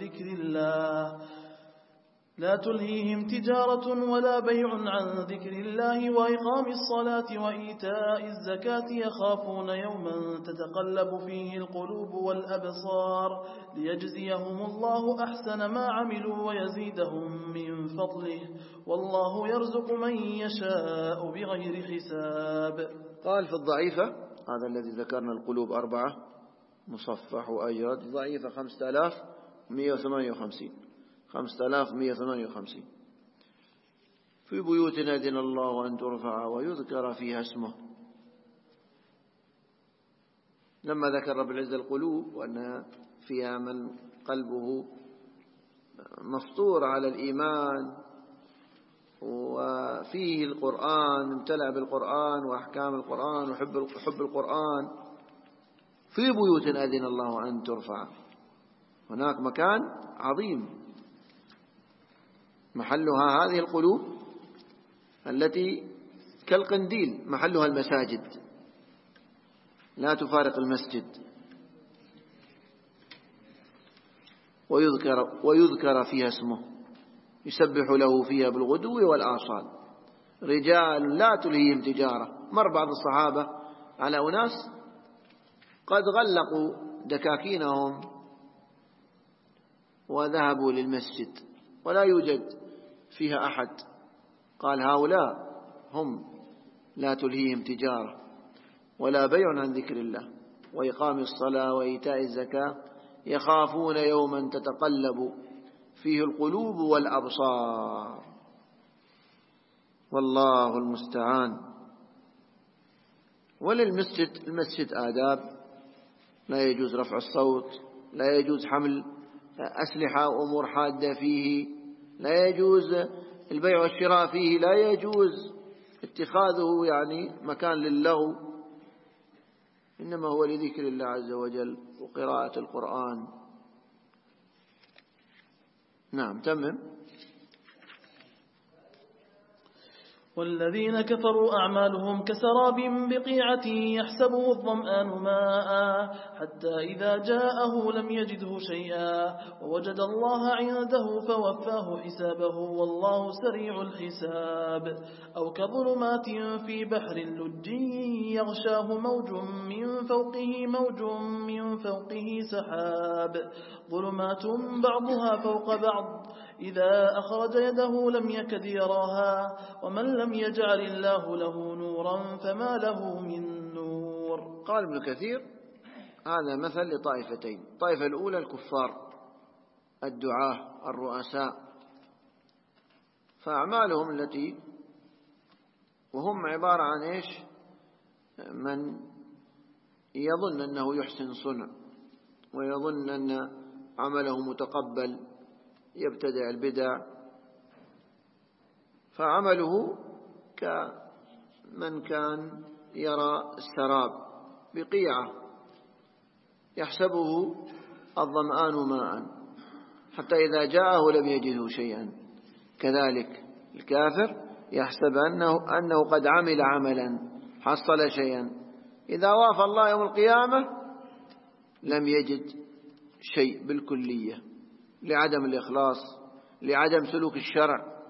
عن ذكر الله وإقام الصلاة وإيتاء الزكاة يخافون يوما تتقلب فيه القلوب والأبصار ليجزيهم الله أحسن ما عملوا ويزيدهم من فضله والله يرزق من يشاء بغير حساب. قال في الضعيفة، هذا الذي ذكرنا القلوب 4 مصفح وأجرد، ضعيفة 5158 في بيوت أذن الله أن ترفع ويذكر فيها اسمه. لما ذكر رب العزة القلوب وأن فيها من قلبه مفطور على الإيمان وفيه القرآن امتلأ بالقرآن وأحكام القرآن وحب القرآن، في بيوت أذن الله أن ترفع، هناك مكان عظيم محلها هذه القلوب التي كالقنديل، محلها المساجد لا تفارق المسجد. ويذكر فيها اسمه يسبح له فيها بالغدو والآصال رجال لا تلهيهم تجارة. مر بعض الصحابة على أناس قد غلقوا دكاكينهم وذهبوا للمسجد ولا يوجد فيها أحد، قال هؤلاء هم لا تلهيهم تجارة ولا بيع عن ذكر الله وإقام الصلاة وإيتاء الزكاة يخافون يوما تتقلب فيه القلوب والأبصار والله المستعان. المسجد آداب، لا يجوز رفع الصوت، لا يجوز حمل أسلحة وأمور حادة فيه، لا يجوز البيع والشراء فيه، لا يجوز اتخاذه يعني مكان للغو، إنما هو لذكر الله عز وجل وقراءة القرآن. نعم تمم. والذين كفروا أعمالهم كسراب بقيعة يحسبه الظمآن ماء حتى إذا جاءه لم يجده شيئا ووجد الله عنده فوفاه حسابه والله سريع الحساب. أو كظلمات في بحر لجي يغشاه موج من فوقه موج من فوقه سحاب ظلمات بعضها فوق بعض إذا أخرج يده لم يكد يراها ومن لم يجعل الله له نورا فما له من نور. قال ابن كثير هذا مثل لطائفتين. الطائفة الأولى الكفار الدعاة الرؤساء، فأعمالهم التي وهم عبارة عن إيش؟ من يظن أنه يحسن صنع ويظن أن عمله متقبل يبتدع البدع، فعمله كمن كان يرى السراب بقيعة يحسبه الظمآن ماء حتى إذا جاءه لم يجده شيئا. كذلك الكافر يحسب أنه قد عمل عملا حصل شيئا، إذا وافى الله يوم القيامة لم يجد شيء بالكلية لعدم الإخلاص، لعدم سلوك الشرع.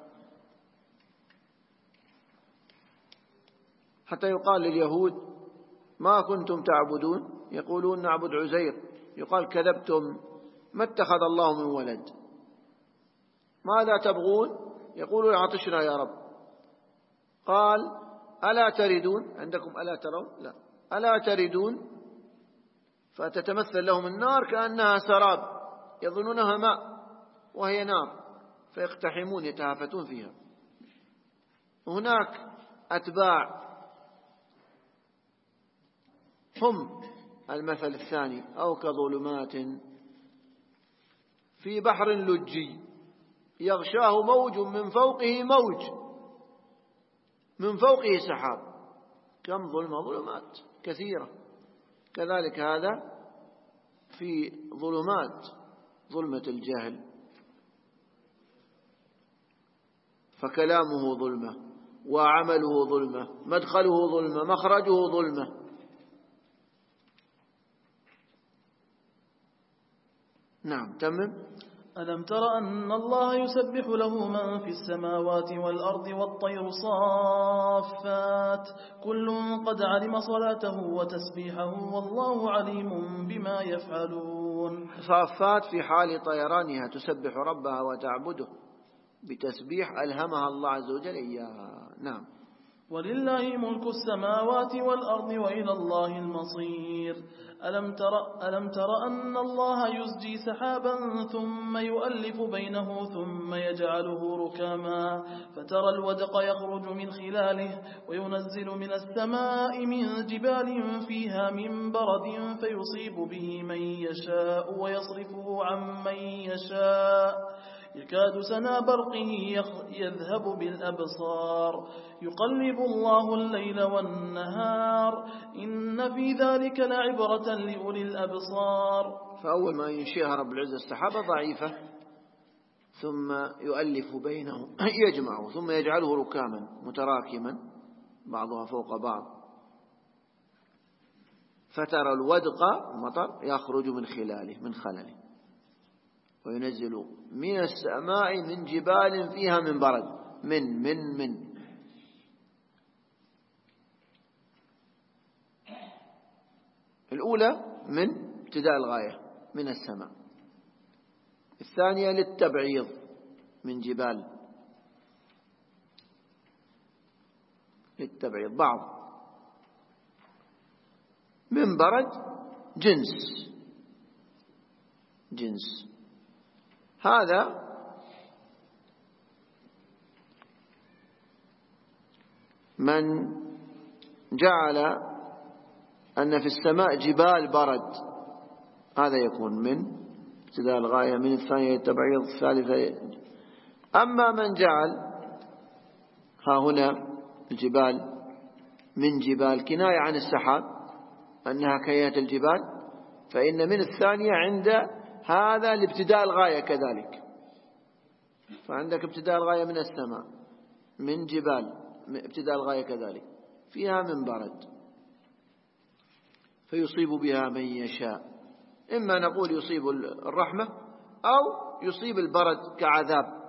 حتى يقال لليهود ما كنتم تعبدون؟ يقولون نعبد عزير. يقال كذبتم، ما اتخذ الله من ولد. ماذا تبغون؟ يقولون عطشنا يا رب. قال ألا تردون؟ عندكم ألا ترون؟ لا، ألا تردون؟ فتتمثل لهم النار كأنها سراب يظنونها ماء وهي نار، فيقتحمون يتهافتون فيها. هناك أتباع هم المثل الثاني. أو كظلمات في بحر لجي يغشاه موج من فوقه موج من فوقه سحاب. كم ظلمات كثيرة. كذلك هذا في ظلمات، ظلمة الجهل، فكلامه ظلمة وعمله ظلمة، مدخله ظلمة مخرجه ظلمة. نعم تمم. ألم تر أن الله يسبح له من في السماوات والأرض والطير صافات كل قد علم صلاته وتسبيحه والله عليم بما يفعلون. صافات في حال طيرانها تسبح ربها وتعبده بتسبيح ألهمها الله عز وجل إياها. نعم. ولله ملك السماوات والأرض وإلى الله المصير. ألم تر أن الله يزجي سحابا ثم يؤلف بينه ثم يجعله ركاما فترى الودق يخرج من خلاله وينزل من السماء من جبال فيها من برد فيصيب به من يشاء ويصرفه عن من يشاء يكاد سنا برقه يذهب بالأبصار يقلب الله الليل والنهار إن في ذلك لعبرة لأولي الأبصار. فأول ما ينشئها رب العزة السحابة ضعيفة ثم يؤلف بينه يجمعه ثم يجعله ركاما متراكما بعضها فوق بعض فترى الودق المطر يخرج من خلاله من خلله وينزل من السماء من جبال فيها من برد من الأولى من ابتداء الغاية من السماء، الثانية للتبعيض من جبال للتبعيض بعض. من برد جنس. هذا من جعل أن في السماء جبال برد، هذا يكون من ابتداء الغاية، من الثانية التبعيض، الثالثة. أما من جعل ها هنا الجبال من جبال كناية عن السحاب أنها كيات الجبال، فإن من الثانية عند هذا لابتداء الغاية كذلك. فعندك ابتداء الغاية من السماء، من جبال ابتداء الغاية كذلك، فيها من برد، فيصيب بها من يشاء. إما نقول يصيب الرحمة أو يصيب البرد كعذاب.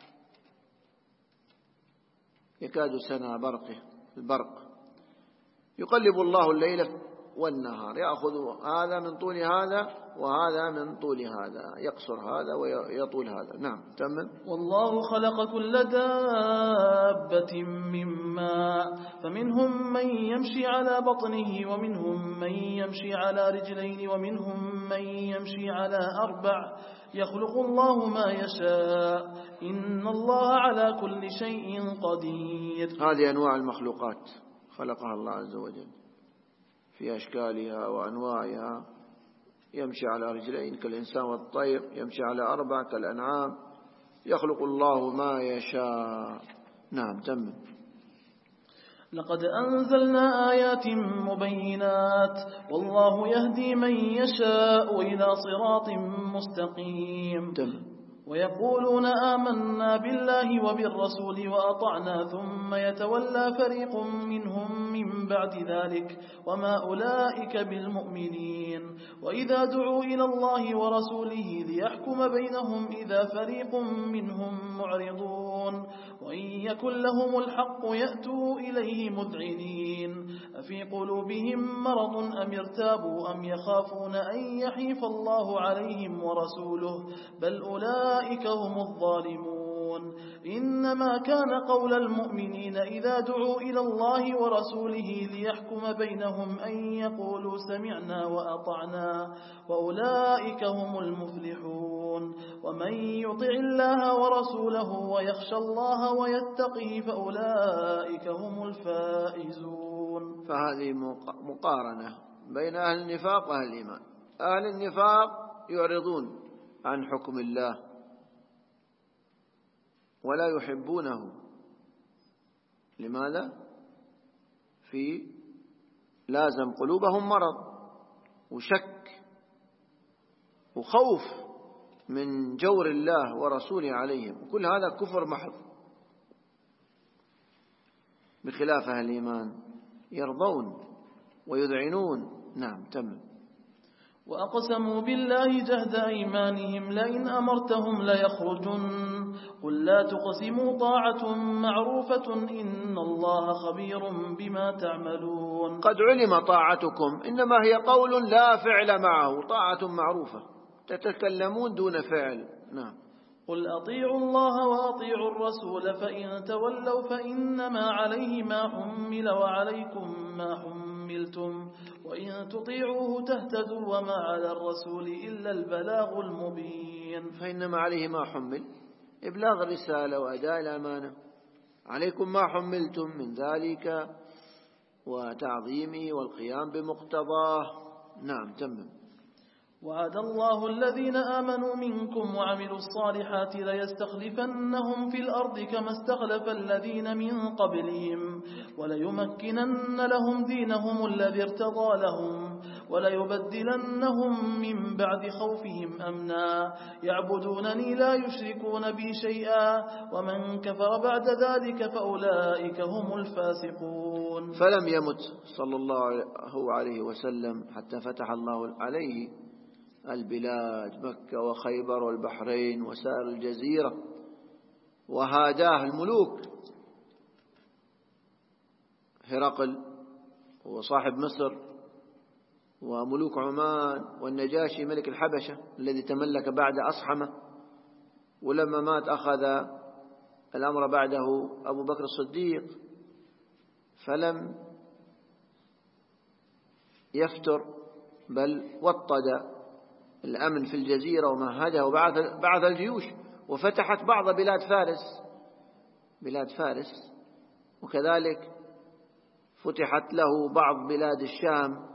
يكاد سنا برقه، البرق يقلب الله الليل والنهار، يأخذ هذا من طول هذا وهذا من طول هذا، يقصر هذا ويطول هذا. نعم تمام. والله خلق كل دابة من ماء، فمنهم من يمشي على بطنه، ومنهم من يمشي على رجلين، ومنهم من يمشي على 4. يخلق الله ما يشاء، إن الله على كل شيء قدير. هذه أنواع المخلوقات خلقها الله عز وجل في أشكالها وأنواعها. يمشي على رجلين كالإنسان والطير، يمشي على 4 كالأنعام. يخلق الله ما يشاء. نعم تم. لقد أنزلنا آيات مبينات، والله يهدي من يشاء إلى صراط مستقيم. ويقولون آمنا بالله وبالرسول وأطعنا، ثم يتولى فريق منهم من بعد ذلك، وما أولئك بالمؤمنين. وإذا دعوا إلى الله ورسوله ليحكم بينهم إذا فريق منهم معرضون، وإن يكن لهم الحق يأتوا إليه مذعنين. أفي قلوبهم مرض أم ارتابوا أم يخافون أن يحيف الله عليهم ورسوله، بل أولئك هم الظالمون. إنما كان قول المؤمنين إذا دعوا إلى الله ورسوله ليحكم بينهم أن يقولوا سمعنا وأطعنا، وأولئك هم المفلحون. ومن يطع الله ورسوله ويخشى الله ويتقه فأولئك هم الفائزون. فهذه مقارنة بين أهل النفاق وأهل الإيمان. أهل النفاق يعرضون عن حكم الله ولا يحبونه. لماذا؟ في لازم قلوبهم مرض وشك وخوف من جور الله ورسوله عليهم، وكل هذا كفر محض. بخلاف أهل الإيمان يرضون ويذعنون. نعم تم. وأقسموا بالله جهد أيمانهم لئن أمرتهم ليخرجن، قل لا تقسموا طاعة معروفة إن الله خبير بما تعملون. قد علم طاعتكم، إنما هي قول لا فعل معه، طاعة معروفة، تتكلمون دون فعل. نعم. قل أطيعوا الله وأطيعوا الرسول، فإن تولوا فإنما عليه ما حمل وعليكم ما حملتم، وإن تطيعوه تهتدوا وما على الرسول إلا البلاغ المبين. فإنما عليه ما حمل، إبلاغ الرسالة وأداء الأمانة. عليكم ما حملتم من ذلك وتعظيمه والقيام بمقتضاه. نعم تمام. وعد الله الذين آمنوا منكم وعملوا الصالحات ليستخلفنهم في الأرض كما استخلف الذين من قبلهم، وليمكنن لهم دينهم الذي ارتضى لهم، وليبدلنهم من بعد خوفهم أمنا يعبدونني لا يشركون بي شيئا، ومن كفر بعد ذلك فأولئك هم الفاسقون. فلم يمت صلى الله عليه وسلم حتى فتح الله عليه البلاد، مكة وخيبر والبحرين وسائر الجزيرة، وهاداه الملوك، هرقل وصاحب مصر وملوك عمان والنجاشي ملك الحبشة الذي تملك بعد أصحمة، ولما مات أخذ الأمر بعده أبو بكر الصديق، فلم يفتر، بل وطد الأمن في الجزيرة ومهدها وبعث الجيوش وفتحت بعض بلاد فارس، وكذلك فتحت له بعض بلاد الشام،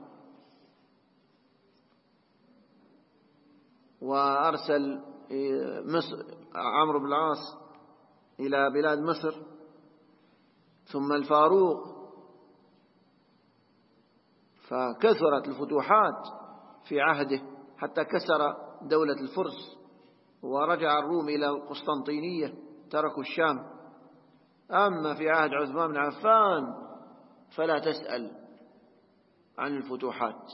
وأرسل عمرو بن العاص إلى بلاد مصر، ثم الفاروق، فكثرت الفتوحات في عهده حتى كسر دولة الفرس، ورجع الروم إلى القسطنطينية، تركوا الشام. أما في عهد عثمان بن عفان فلا تسأل عن الفتوحات،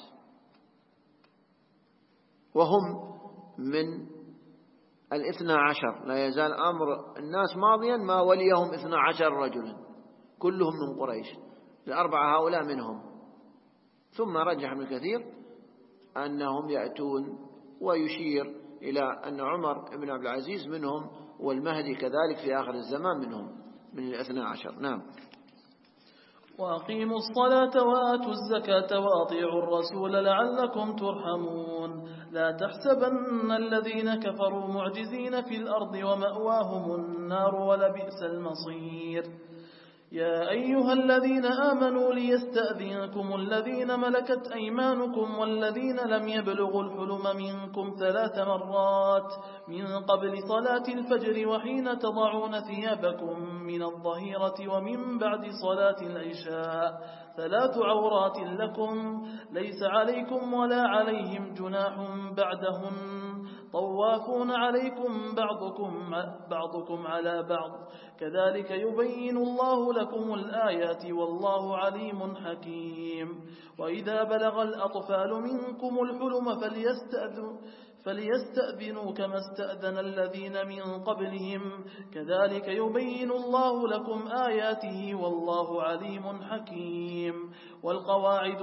وهم من 12، لا يزال أمر الناس ماضيا ما وليهم 12 رجلا كلهم من قريش، الأربعة هؤلاء منهم. ثم رجح ابن كثير أنهم يأتون، ويشير إلى أن عمر بن عبد العزيز منهم، والمهدي كذلك في آخر الزمان منهم، من 12. نعم. وأقيموا الصلاة وآتوا الزكاة وأطيعوا الرسول لعلكم ترحمون. لا تحسبن الذين كفروا معجزين في الأرض ومأواهم النار ولبئس المصير. يا أيها الذين آمنوا ليستأذنكم الذين ملكت أيمانكم والذين لم يبلغوا الحلم منكم 3 مرات من قبل صلاة الفجر وحين تضعون ثيابكم من الظهيرة ومن بعد صلاة العشاء، 3 عورات لكم ليس عليكم ولا عليهم جناح بعدهن، طوافون عليكم بعضكم على بعض، كذلك يبين الله لكم الآيات والله عليم حكيم. وإذا بلغ الأطفال منكم الحلم فليستأذنوا كما استأذن الذين من قبلهم، كذلك يبين الله لكم آياته والله عليم حكيم. والقواعد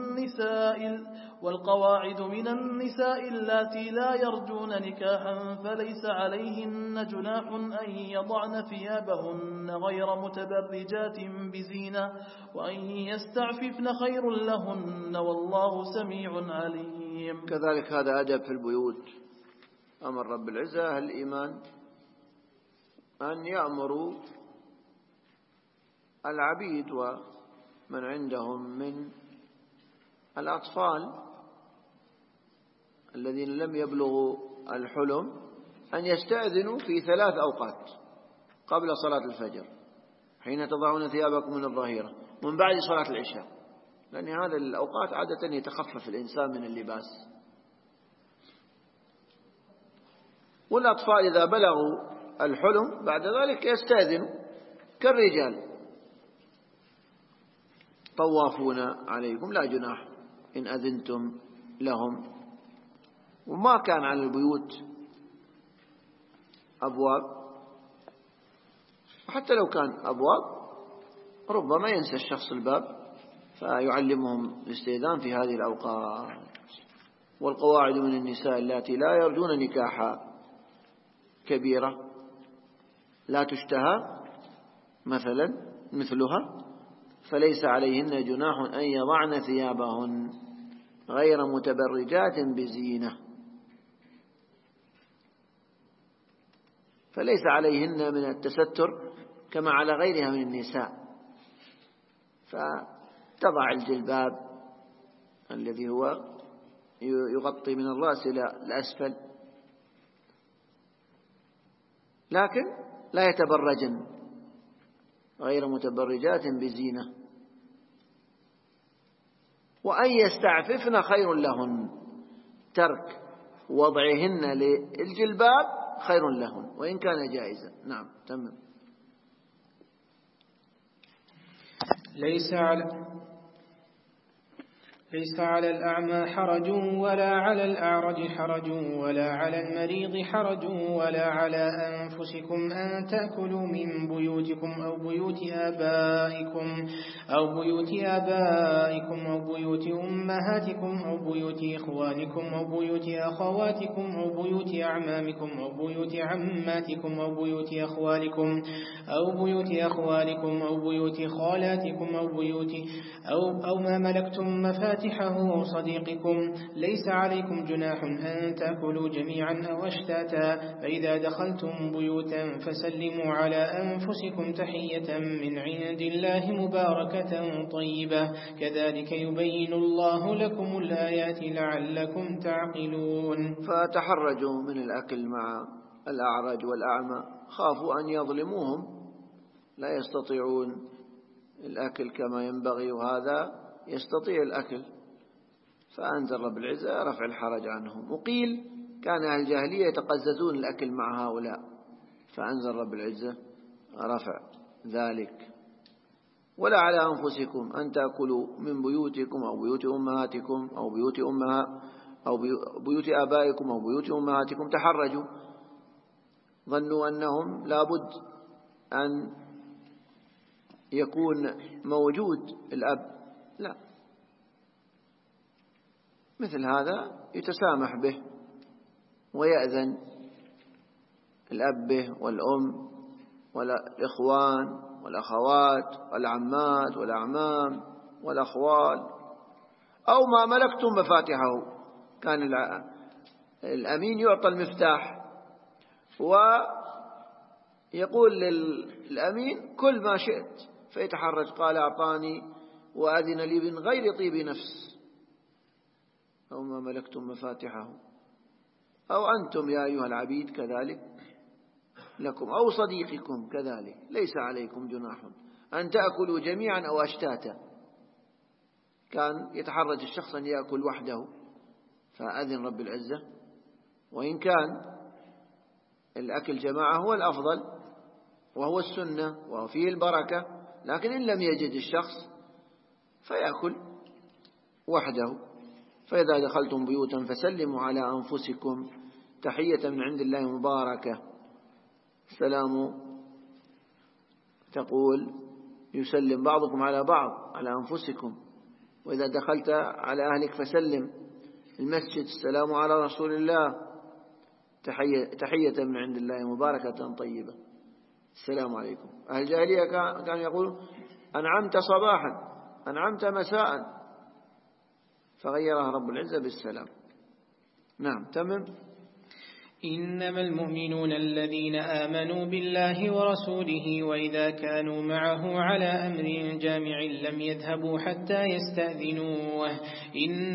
من النساء اللاتي لا يرجون نكاحا فليس عليهن جناح أن يضعن ثيابهن غير متبرجات بزينة، وأن يستعففن خير لهن والله سميع عليم. كذلك هذا أدب في البيوت. أمر رب العزة أهل الإيمان أن يأمروا العبيد ومن عندهم من الأطفال الذين لم يبلغوا الحلم أن يستأذنوا في 3 أوقات: قبل صلاة الفجر، حين تضعون ثيابكم من الظهيرة، ومن بعد صلاة العشاء، لأن هذه الأوقات عادة يتخفف الإنسان من اللباس. والأطفال إذا بلغوا الحلم بعد ذلك يستأذنوا كالرجال: طوافون عليكم لا جناح إن أذنتم لهم. وما كان على البيوت أبواب، وحتى لو كان أبواب ربما ينسى الشخص الباب فيعلمهم الاستئذان في هذه الأوقات. والقواعد من النساء اللاتي لا يرجون نكاحا كبيرة لا تشتهى مثلها فليس عليهن جناح أن يضعن ثيابهن غير متبرجات بزينة، فليس عليهن من التستر كما على غيرها من النساء، فتضع الجلباب الذي هو يغطي من الرأس إلى الأسفل، لكن لا يتبرجن غير متبرجات بزينة، وأن يستعففن خير لهن، ترك وضعهن للجلباب خير لهن وإن كان جائزا. نعم. تمام. ليس على الأعمى حرج ولا على الأعرج حرج ولا على المريض حرج ولا على أنفسكم أن تأكلوا من بيوتكم أو بيوت آبائكم أو بيوت أمهاتكم أو بيوت إخوانكم أو بيوت أخواتكم أو بيوت أعمامكم أو بيوت عماتكم أو بيوت أخوالكم أو بيوت خالاتكم أو ما ملكتم مفاتيحه مفاتحه صديقكم ليس عليكم جناح أن تأكلوا جميعا أو أشتاتا، فإذا دخلتم بيوتا فسلموا على أنفسكم تحية من عند الله مباركة طيبة، كذلك يبين الله لكم الآيات لعلكم تعقلون. فتحرجوا من الأكل مع الأعرج والأعمى، خافوا أن يظلموهم، لا يستطيعون الأكل كما ينبغي، وهذا يستطيع الأكل، فأنزل رب العزة رفع الحرج عنهم. وقيل كان أهل الجاهلية يتقززون الأكل مع هؤلاء، فأنزل رب العزة رفع ذلك. ولا على أنفسكم أن تأكلوا من بيوتكم أو بيوت أمهاتكم أو بيوت آبائكم أو بيوت أمهاتكم. تحرجوا، ظنوا أنهم لابد أن يكون موجود الأب، لا، مثل هذا يتسامح به ويأذن الأب به والأم والإخوان والأخوات والعمات والأعمام والأخوال، أو ما ملكتم مفاتحه. كان الأمين يعطى المفتاح ويقول للأمين كل ما شئت، فيتحرج قال أعطاني وأذن لي من غير طيب نفس. أو ما ملكتم مفاتحه، أو أنتم يا أيها العبيد كذلك لكم، أو صديقكم كذلك، ليس عليكم جناح أن تأكلوا جميعا أو أشتاتا. كان يتحرج الشخص أن يأكل وحده، فأذن رب العزة، وإن كان الأكل جماعة هو الأفضل وهو السنة وفيه البركة، لكن إن لم يجد الشخص فيأكل وحده. فإذا دخلتم بيوتا فسلموا على أنفسكم تحية من عند الله مباركة. السلام تقول يسلم بعضكم على بعض على أنفسكم، وإذا دخلت على أهلك فسلم. المسجد السلام على رسول الله تحية من عند الله مباركة طيبة، السلام عليكم. أهل الجاهلية كانوا يقولون أنعمت صباحا، أنعمت مساء، فغيرها رب العزة بالسلام. نعم، تمام. إنما المؤمنون الذين آمنوا بالله ورسوله وإذا كانوا معه على أمر جامع لم يذهبوا حتى يستأذنوه. إن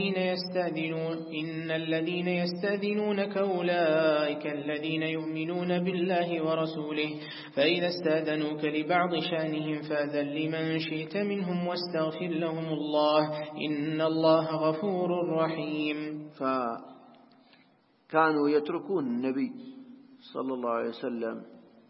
الذين يستأذنونك أولئك الذين يؤمنون بالله ورسوله، فإذا استأذنوك لبعض شأنهم فأذن لمن شئت منهم واستغفر لهم الله، إن الله غفور رحيم. كانوا يتركون النبي صلى الله عليه وسلم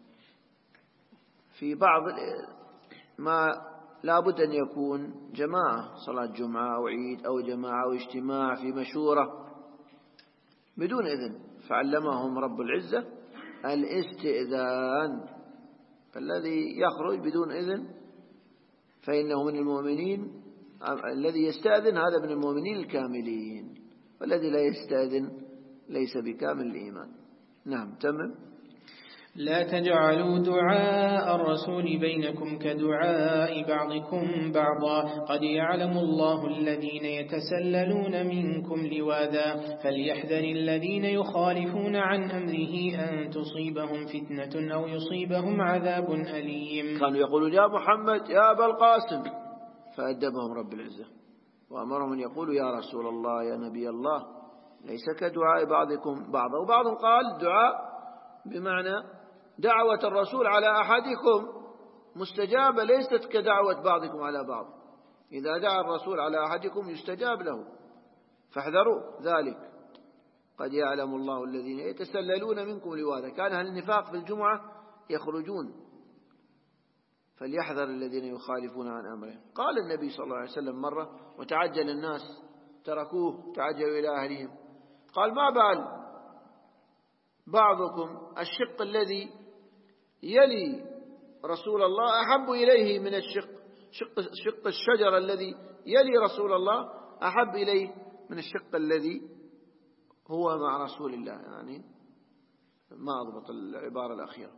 في بعض ما لابد أن يكون جماعة، صلاة جمعة أو عيد أو جماعة أو اجتماع في مشورة بدون إذن، فعلمهم رب العزة الاستئذان. فالذي يخرج بدون إذن فإنه من المؤمنين، الذي يستأذن هذا من المؤمنين الكاملين، والذي لا يستأذن ليس بكامل الإيمان. نعم، تمام. لا تجعلوا دعاء الرسول بينكم كدعاء بعضكم بعضا، قد يعلم الله الذين يتسللون منكم لواذا، فليحذر الذين يخالفون عن أمره أن تصيبهم فتنة أو يصيبهم عذاب أليم. كانوا يقولون يا محمد يا أبا القاسم، فأدبهم رب العزة وأمرهم أن يقولوا يا رسول الله يا نبي الله، ليس كدعاء بعضكم بعضا. وبعض قال دعاء بمعنى دعوة الرسول على أحدكم مستجابة، ليست كدعوة بعضكم على بعض. إذا دعا الرسول على أحدكم يستجاب له، فاحذروا ذلك. قد يعلم الله الذين يتسللون منكم لواذا. كان أهل النفاق في الجمعة يخرجون، فليحذر الذين يخالفون عن أمره. قال النبي صلى الله عليه وسلم مرة وتعجل الناس تركوه تعجلوا إلى أهلهم، قال ما بال بعضكم الشق الذي يلي رسول الله أحب إليه من شق الشجر الذي يلي رسول الله أحب إليه من الشق الذي هو مع رسول الله. يعني ما أضبط العبارة الأخيرة،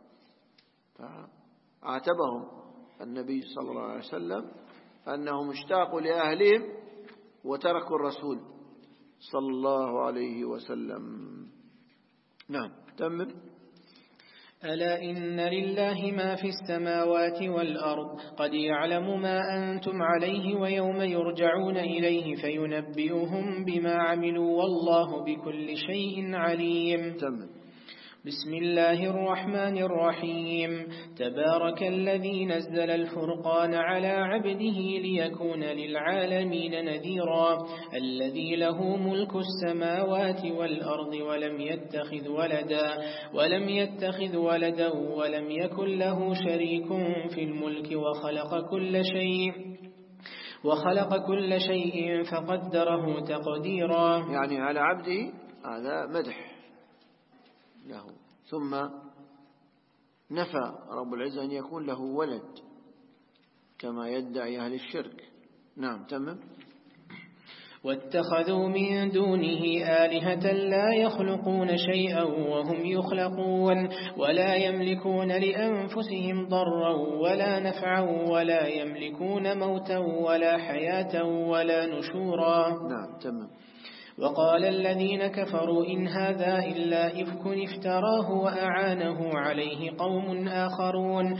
فعاتبهم النبي صلى الله عليه وسلم أنهم اشتاقوا لأهلهم وتركوا الرسول صلى الله عليه وسلم. نعم تمام. ألا إن لله ما في السماوات والأرض قد يعلم ما أنتم عليه ويوم يرجعون إليه فينبئهم بما عملوا والله بكل شيء عليم. تمام. بسم الله الرحمن الرحيم. تبارك الذي نزل الفرقان على عبده ليكون للعالمين نذيرا الذي له ملك السماوات والأرض ولم يتخذ ولدا ولم يكن له شريك في الملك وخلق كل شيء فقدره تقديرا. يعني على عبده هذا مدح له. ثم نفى رب العزة أن يكون له ولد كما يدعي أهل الشرك. نعم تمام. واتخذوا من دونه آلهة لا يخلقون شيئا وهم يخلقون ولا يملكون لأنفسهم ضرا ولا نفعا ولا يملكون موتا ولا حياة ولا نشورا. نعم تمام. وقال الذين كفروا إن هذا إلا إفك افتراه وأعانه عليه قوم آخرون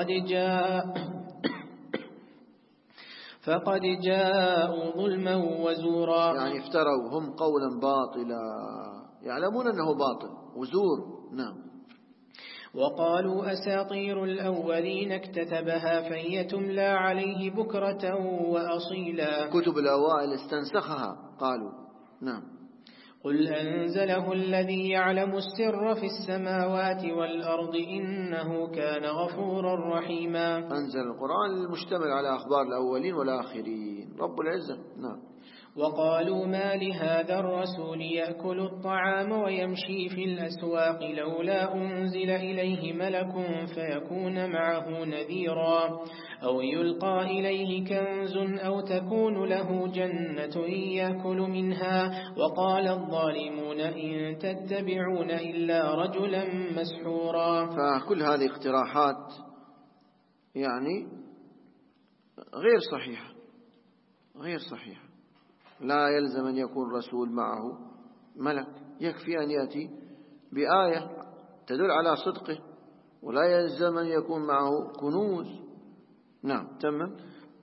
فقد جاءوا ظلما وزورا. يعني افتروا هم قولا باطلا يعلمون أنه باطل وزور. نعم. وقالوا أساطير الأولين اكتتبها فهي تملى عليه بكرة وأصيلا. كتب الأوائل استنسخها قالوا. نعم. قل أنزله الذي يعلم السر في السماوات والأرض إنه كان غفورا رحيما. أنزل القرآن المشتمل على أخبار الأولين والآخرين رب العزة. نعم. وقالوا ما لهذا الرسول يأكل الطعام ويمشي في الأسواق لولا أنزل إليه ملك فيكون معه نذيرا أو يلقى إليه كنز أو تكون له جنة يأكل منها. وقال الظالمون إن تتبعون إلا رجلا مسحورا. فكل هذه اقتراحات يعني غير صحيحة. لا يلزم أن يكون رسول معه ملك، يكفي أن يأتي بآية تدل على صدقه ولا يلزم أن يكون معه كنوز. نعم تمام.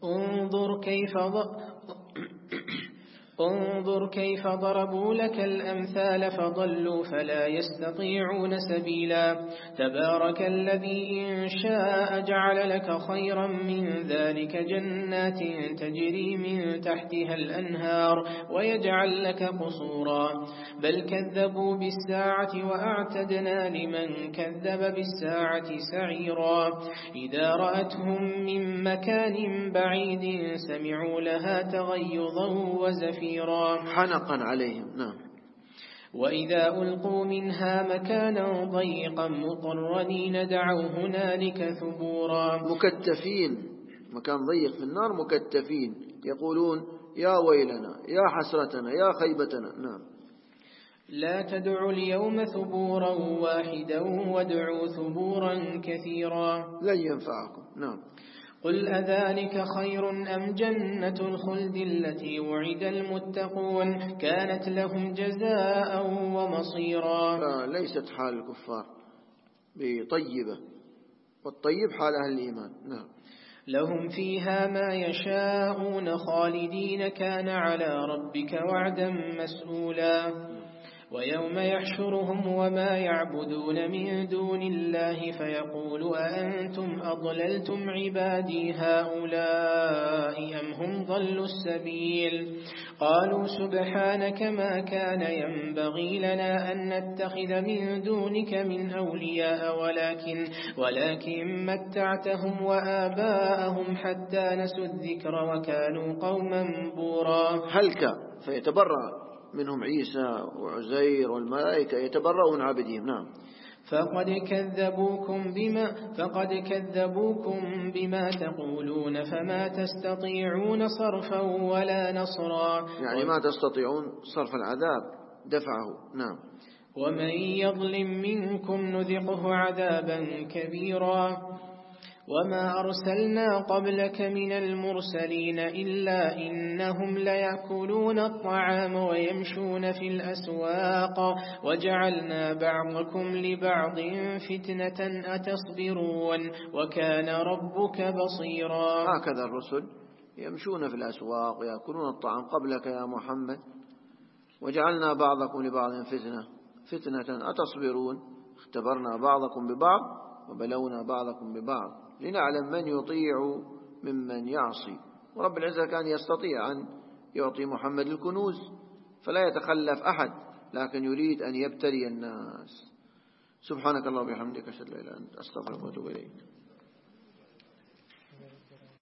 انظر كيف ضربوا لك الأمثال فضلوا فلا يستطيعون سبيلا. تبارك الذي إن شاء جعل لك خيرا من ذلك جنات تجري من تحتها الأنهار ويجعل لك قصورا بل كذبوا بالساعة وأعتدنا لمن كذب بالساعة سعيرا. إذا رأتهم من مكان بعيد سمعوا لها تغيظا وزفيرا حنقا عليهم. نعم. وإذا ألقوا منها مكانا ضيقا مقرنين دعوا هنالك ثبورا. مكتفين، مكان ضيق في النار مكتفين يقولون يا ويلنا يا حسرتنا يا خيبتنا. نعم. لا تدعوا اليوم ثبورا واحدا وادعوا ثبورا كثيرا لن ينفعكم. نعم. قل أذلك خير أم جنة الخلد التي وعد المتقون كانت لهم جزاء ومصيرا. ليست حال الكفار بطيبة، والطيب حال أهل الإيمان. نعم. لهم فيها ما يشاءون خالدين كان على ربك وعدا مسئولا. ويوم يحشرهم وما يعبدون من دون الله فيقول أأنتم أضللتم عبادي هؤلاء أم هم ضلوا السبيل. قالوا سبحانك ما كان ينبغي لنا أن نتخذ من دونك من أولياء ولكن متعتهم وآباءهم حتى نسوا الذكر وكانوا قوما بورا. هلك فيتبرأ منهم عيسى وعزير والملائكة يتبرؤون عبدهم. نعم. فقد كذبوكم بما تقولون فما تستطيعون صرفا ولا نصرا. يعني ما تستطيعون صرف العذاب دفعه. نعم. ومن يظلم منكم نذقه عذابا كبيرا. وما أرسلنا قبلك من المرسلين إلا إنهم ليأكلون الطعام ويمشون في الأسواق وجعلنا بعضكم لبعض فتنة أتصبرون وكان ربك بصيرا. هكذا الرسل يمشون في الأسواق ويأكلون الطعام قبلك يا محمد. وجعلنا بعضكم لبعض فتنة أتصبرون، اختبرنا بعضكم ببعض وبلونا بعضكم ببعض لنعلم من يطيع ممن يعصي. ورب العزة كان يستطيع أن يعطي محمد الكنوز فلا يتخلف أحد، لكن يريد أن يبتلي الناس. سبحانك اللهم وبحمدك أشهد أن لا إله إلا أنت أستغفرك وأتوب إليك.